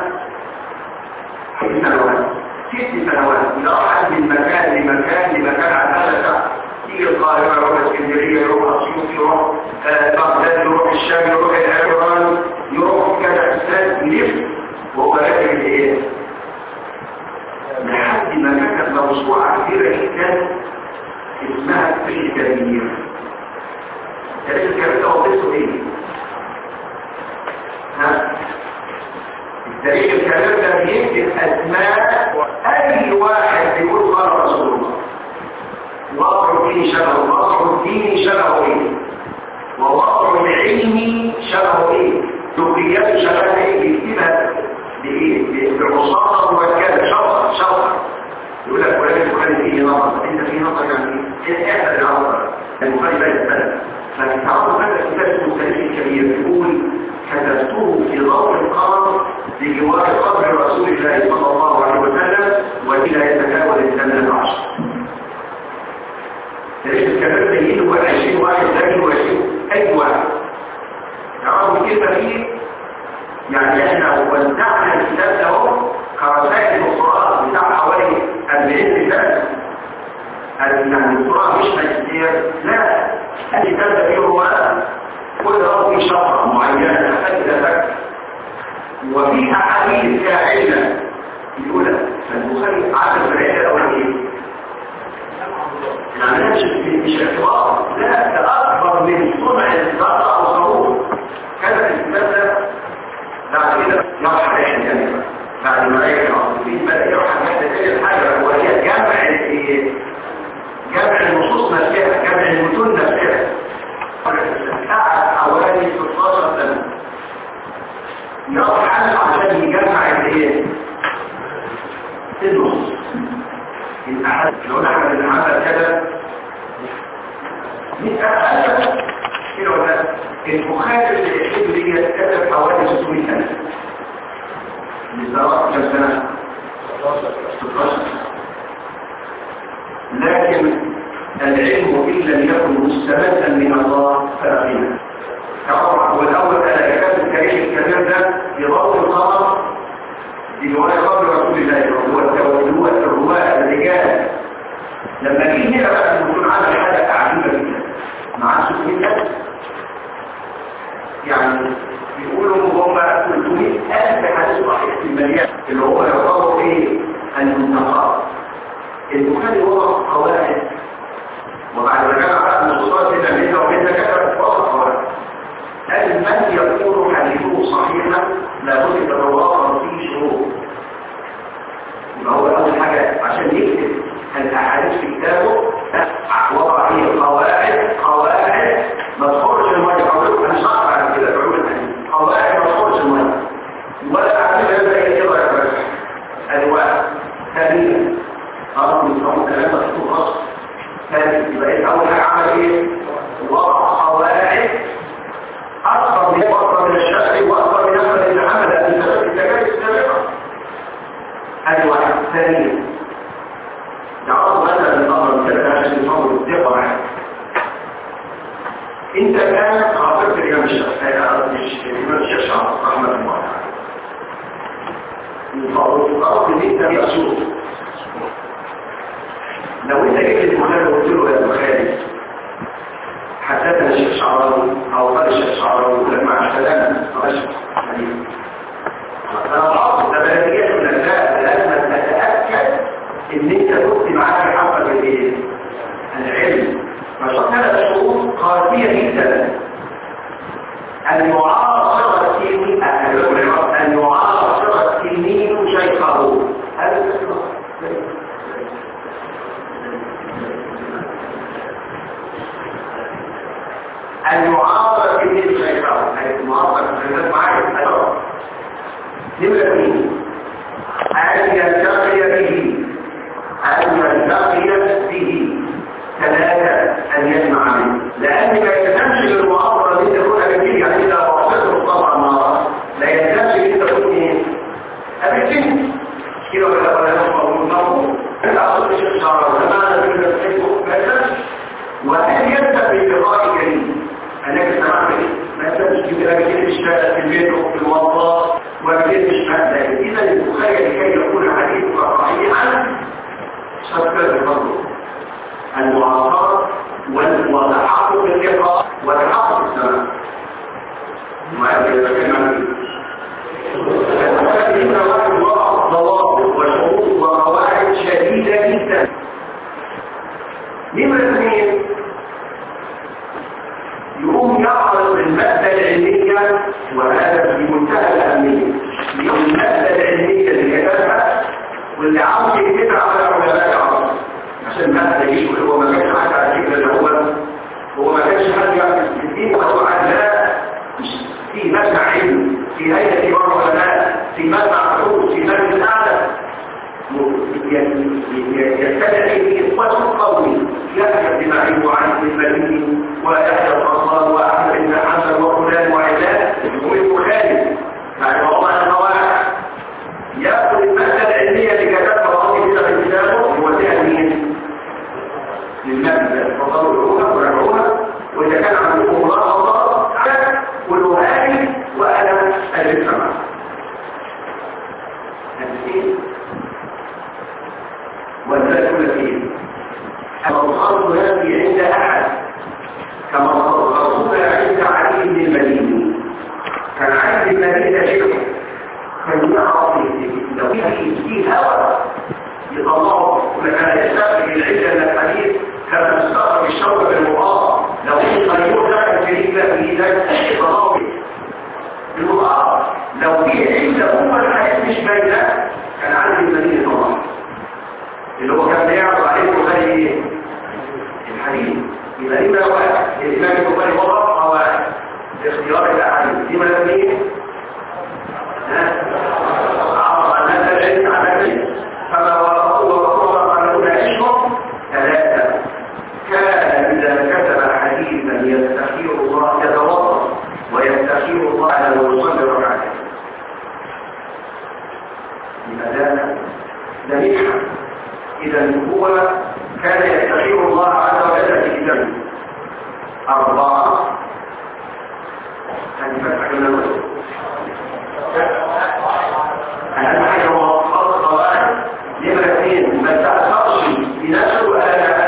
S1: 6 سنوات يرحل من مكان لمكان عن هذا الشعب يجي القاهرة يروح اسكندرية يروح أسيوط يروح بغداد يروح الشام يروح العراق يروح كذا أستاذ يلف وهو راجع إيه لحد ما كتب موسوعة كبيرة جدا اسمها التاريخ الكبير. التاريخ الكبير ده وضعه ايه؟ التاريخ الكبير ده بيكتب اسماء اي واحد بيقول قال رسول الله وضع الدين شبهه، وضع الدين شبهه ايه، ووضع العلم شبهه ايه، دكريات شبهه ايه، بيكتبها بايه؟ بعصارة مركزة شرط يقول لك فلان البخاري فيه نظر، انت فيه نظر يعني ايه احد العصر البخاري بقى السنة. فتعرض هذا الكتاب اسمه التاريخ الكبير يقول كتبته في ضوء القمر بجوار قبر رسول الله صلى الله عليه وسلم وإلى يتجاوز السنة 10. التاريخ الكبير بيجي هو 20 واحد 23 اي واحد تعرفوا كيف فيه يعني احنا وزعنا الكتاب ده كرسائل الدكتوراه بتاع حوالي 40 كتاب. يعني الدكتوراه مش ماجستير، لا الكتاب ده فيه هو كل رأي شفرة معينة تحتاج إلى فكر وفي أحاديث فيها علة يقولها. فالبخاري عدد العلة الأولية يعني مش اعتبار، لا ده أكبر من صنع الزرع أو صاروخ. كانت الكتاب ده بعد كده يرحل احنا يعني بعد ما رايح العصرين بدأ يرحل احنا تاني الحاجة وهي جمع النصوص نفسها، جمع المتون نفسها. قعد حوالي 16 سنة يرحل عشان يجمع الايه؟ النصوص. الأحد لو نحن الحمد كده أقل كده ولا البخاري اللي يحب لي كتب حوالي 600 سنة بالضبط كم سنة؟ 16. لكن العلم إن لم يكن مستمدا من الله فأقيمه. طبعا هو الأول أنا كتبت التاريخ الكبير ده بضوء القمر لما جه هنا بقى يكون عمل حاجة عجيبة جدا مع 600,000 يعني بيقولوا هم 300,000 حديث صحيح في المليان اللي هو يعتبر ايه المنتقى البخاري وضع قواعد وبعد ما جمع بقى النصوصات هنا منها ومنها كتب وضع قواعد قال من يكون حديثه صحيحا لابد يتوافر فيه شروط يبقى هو اول حاجه عشان يكتب الاحاديث في كتابه وضع فيه قواعد ما تخرج الميه حضرتك مش هعرف على كده في علوم الحديث قواعد ما تخرج الميه ولا اعتبر زي كده يا باشا الواحد ثانيا أرض من كلام مكتوب خاص ثاني يبقى أول حاجة عمل إيه؟ وضع قواعد أكثر من الشرع وأكثر من أمر العمل في سبب التجارب السابقة هذه واحد ثانيا يعرض مثلا الأمر من كده عشان يصور الثقة معك أنت كان خاطرت الإمام الشيخ رحمة الله وقررت ان انت بأسوط لو انت جبت المحامي وقلت له يا بخاري حدثنا الشيخ شعراوي او قال الشيخ شعراوي يقول لك مع السلامه انا بعرف ده بلديات من الاجزاء لازم تتاكد ان انت كنت معاك في حقك الايه العلم فشرط 3 شروط قاسيه جدا المعاصره التلميذ شيخه هذا المعاصره التلميذ شيخه هذه المعاصره التلميذ معاك نمرة 2 أن يلتقي به 3 أن يسمع منه لأن ما يلزمش للمعاصرة اللي تكون أبكين يعني إذا وصلت طبعا النار لا يلزمش اللي تكون إيه؟ أبكين كده ولا نصبه أنت أصدق الشيخ شعراوي سمعنا في الفيسبوك ما يلزمش وهل يلزم بلقاء كريم أنك سمعت ما يلزمش كده أبكين اشتغل في البيت وفي المواصلات وأبكين مش مهدى إذا المخيل لكي يكون حديثك صحيحا شكرا لفضله المعاصرة والتحقق اللقاء وتحقق السماء ما يتكلم عن ضوابط وشروط وقواعد شديدة جدا نمرة 2 يقوم يعرض المادة العلمية وهذا في منتهى الأهمية المادة العلمية اللي كتبها واللي عاوز يكتبها على علماء العرب عشان ما تجيش هو ما كانش حاجة على كده اللي هو ما كانش حاجة في الدين وهو عدلاء في مجمع علم في هيئة كبار علماء في مجمع حقوق في مجلس أعلى يستدعي في إخوة قوي يحيى بن معين وعلي بن المديني ويحيى القصار وأحمد بن حسن وفلان وعلان والبخاري يعني والله القواعد يأخذ المادة العلمية اللي كتبها وعطي كده في كتابه ويوديها لمين؟ للمادة فضلوا الأولى ورجعوها وإذا كان عندكم الله قولوا هذه وأنا أجد معه والذات فيه الخلق يأتي عند أحد كما الخلقنا عند علي بن المديني كان علي بن المديني شيخ كان يعرف لو في هوى يطلعه وكان يستخدم العلة من الحديث كان يستخدم الشوكة بالمقاطع لو في طريقه ده الكريم لا في ذلك يطلعه بالمقاطع لو في علة هو الحديث مش باينة كان علي بن المديني طبعا اللي هو كان بيعرض عليه البخاري الحديث يبقى ليه بقى واحد الإمام البخاري وضع قواعد اختيار الأحاديث دي ما اثنين عرض عن هذا العلم على كلمة فما وقوة قانون عشهم 3 كان إذا كتب حديثا يستخير الله يتوضا ويستخير الله على ويصلي ركعتين لماذا؟ دليل إذا هو كان يستخير الله عز وجل في كتابه 4 هذه فتحة لنا أهم حاجة هو خلق القواعد نمرة 2 ما تأثرش بنفسه ولا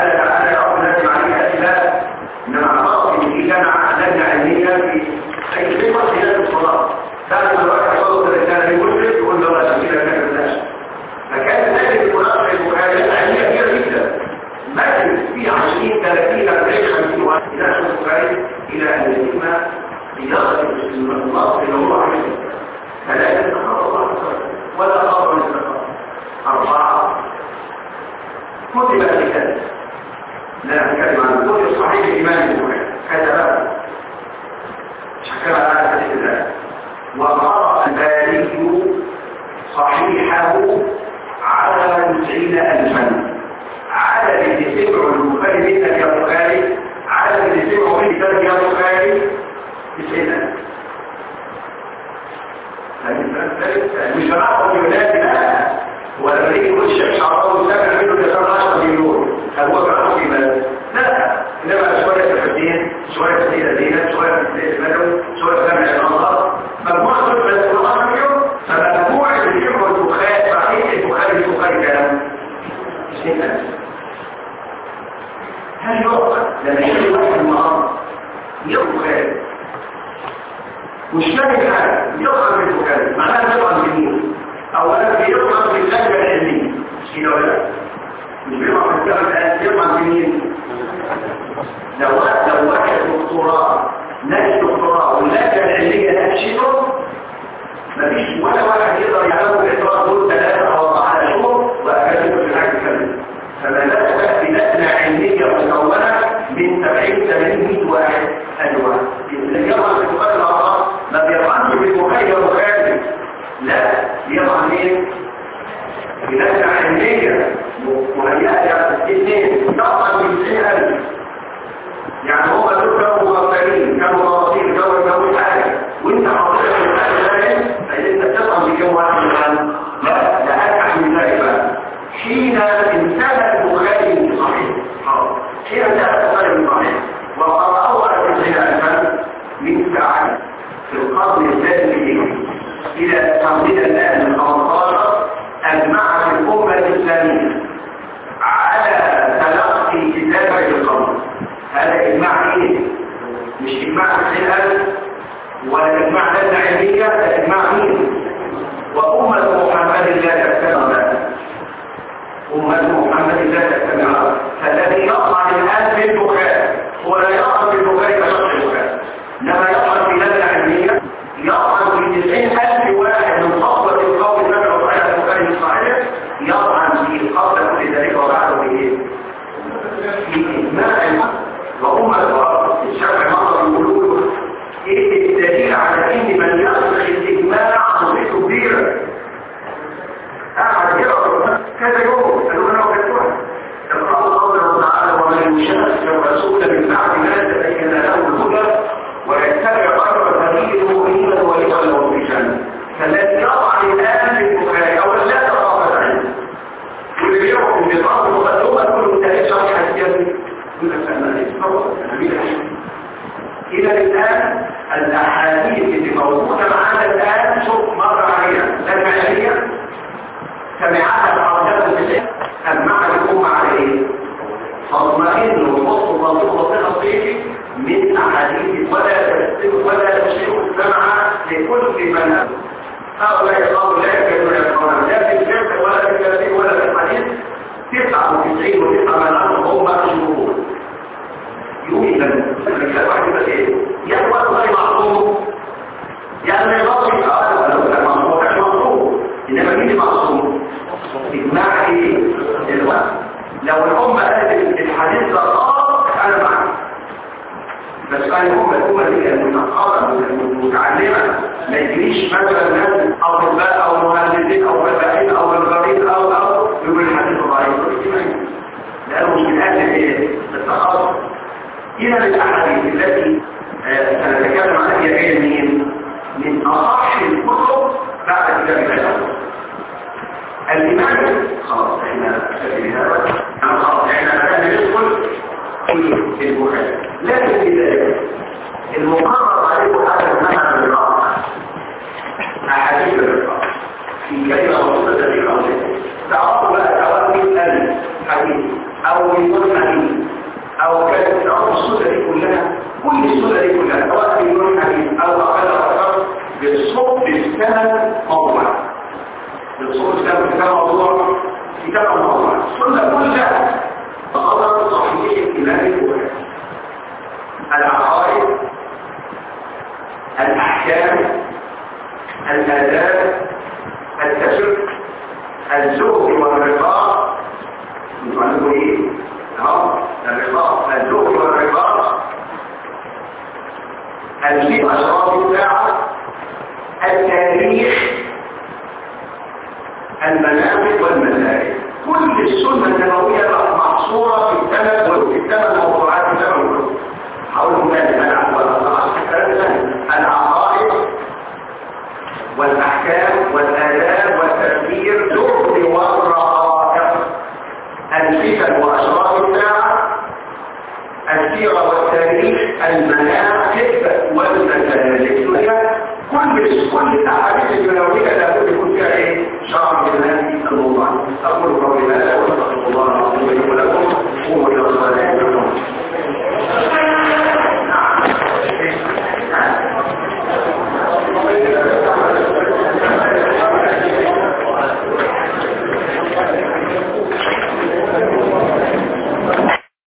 S1: صحيح الإمام البخاري كتبه شكرا على حديث ذلك. وقرأ الباري صحيحه على 90,000 عدد اللي سمعوا البخاري منك يا بخاري، عدد اللي سمعوا منك يا بخاري 90,000. مش بنعرف اليوناني لا، ولا ليه كل شيء شعراوي سمع منه كسر 10 مليون، هل هو بيعرف يبقى لا، انما شويه تفدين، شويه تدين، شويه تدين، شويه سمع الانظار، مجموعه بس 10 مليون. فمجموعه اللي يجمعوا البخاري صحيح البخاري كلام 90,000. هل يعقل لما يجي واحد النهارده يبخاري مش فاهم حاجه يقرا من البخاري، معناها يقرا منين؟ اولا بيقرا في اللجنه العلميه مش كده ولا لا؟ مش بيقرا في الكتاب الان، يقرا منين؟ لو واحد دكتوراه ناقش دكتوراه واللجنه العلميه ناقشته مفيش ولا واحد يقدر يعلمه الاقرار دول 3 أو 4 شهور واكاديميه في الحاجه الكامله. فما لا تأتي لجنه علميه مكونه من 70-80 واحد ادوار اللي يقرا في البخاري الأعضاء ما بيطعنش بالبخاري وبخاري، لا يطعن ايه؟ بلجنة علمية مهيئة اثنين يطعن ب90,000. يعني هم دول كانوا مغفلين، كانوا مواصيل، كانوا حاجة، وانت حاطط في الحاجة ثانية فإذا انت بتطعن بكم واحد من لا أكثر من ذلك بقى. حين انتهى البخاري صحيح، حين انتهى البخاري صحيح وقرأوا على 90,000 من ساعة في القرن الثالث إلى القرن الآن 15 أجمعت الأمة الإسلامية على تلقي كتاب القرن. هذا إجماع إيه؟ مش إجماع 90,000 ولا إجماع لجنة علمية، ده إجماع مين؟ وأمة محمد لا تجتمع. أمة محمد لا تجتمع. فالذي يطعن الآن في البخاري ولا يطعن في البخاري كشخص البخاري، إنما يطعن في لجنة علمية، يطعن في 90,000 واحد من خطوة القول النبي صحيح البخاري الصحيح، يطعن في قبل كل ذلك وبعده بإيه؟ في إجماع وأمة الشرع مرة يقولوا إيه الدليل على إن من يصل الإجماع قضيته كبيرة. أحد يقرأ كذا يوم قالوا أنا وكتبها اقرأوا قوله تعالى ومن يشاء الرسول من بعد ما تبين له الهدى ويتبع غير سبيل المؤمنين ويضلوا في جهنم. فالذي يطعن الآن في البخاري أولا لا تخافت عنه واللي يحكم بطاقة مقدمة كل تاريخ صحيح السياسي يقول لك أنا إذا الآن الأحاديث اللي موجودة معانا الآن شوف مرة عليها لجنة علمية سمعتها الحركات الفقهية أجمعت الأمة على إيه؟ فاطمئن وفصل منطقة الصيفي من أحاديث ولا تشير السمع لكل من هؤلاء يقولون لا يكادون يفقهون لا في الفقه ولا في التفسير ولا في الحديث 99.9 من هم مشهورون. يوجد الكلام واحد بس ايه؟ يقوى غير معصوم، يعني يضطر لو كان معصوم كان معصوم، انما مين معصوم؟ اجماع ايه؟ الوقت. لو الامه قالت الحديث ده غلط انا معك، بس كان الامه دي المتقاطعه المتعلمه ما يجريش مثلا ناس اطباء او مهندسين او فلاحين او مزارعين او يقول الحديث ضعيف، لانه مش من اهل ايه؟ التخصص. إذا الأحاديث التي سنتكلم عنها هي جاية من أصح الكتب بعد كتاب الله. الإمام خلاص احنا ندخل في البخاري، لكن في ذلك المقرر عليه هذا المعنى بالرأس أحاديث الرأس في كلمة وصلة دقيقة تعرفوا بقى سواء من الحديث أو من حديث أو كانت تعرف السنة دي كلها، كل السنة دي كلها سواء في نور حديث أو أقل أكثر بالصوت بالسند موضوع، بالصوت بالسند موضوع كتاب موضوع السنة كلها بقدر صحيح الإمام البخاري. العقائد، الأحكام، الآداب، التشريع، الزهد والرقاق، انتوا عندكم ايه؟ الرقاق، الزهد والرقاق الفقه أشراط الساعة، التاريخ، المناطق والمسائل. كل السنة النبوية محصورة في الثمان موضوعات الثمان. حولهم ذلك العقائد والأحكام والآداب والتفسير الزهد والرقائق، الفتن وأشراط الساعة، السيرة والتاريخ، المناقب والمسالك. كل الأحاديث النبوية لابد يكون فيها شرع بالنبي صلى الله عليه وسلم. أقول قولي هذا وأستغفر الله العظيم لي ولكم. قوموا إلى الصلاة.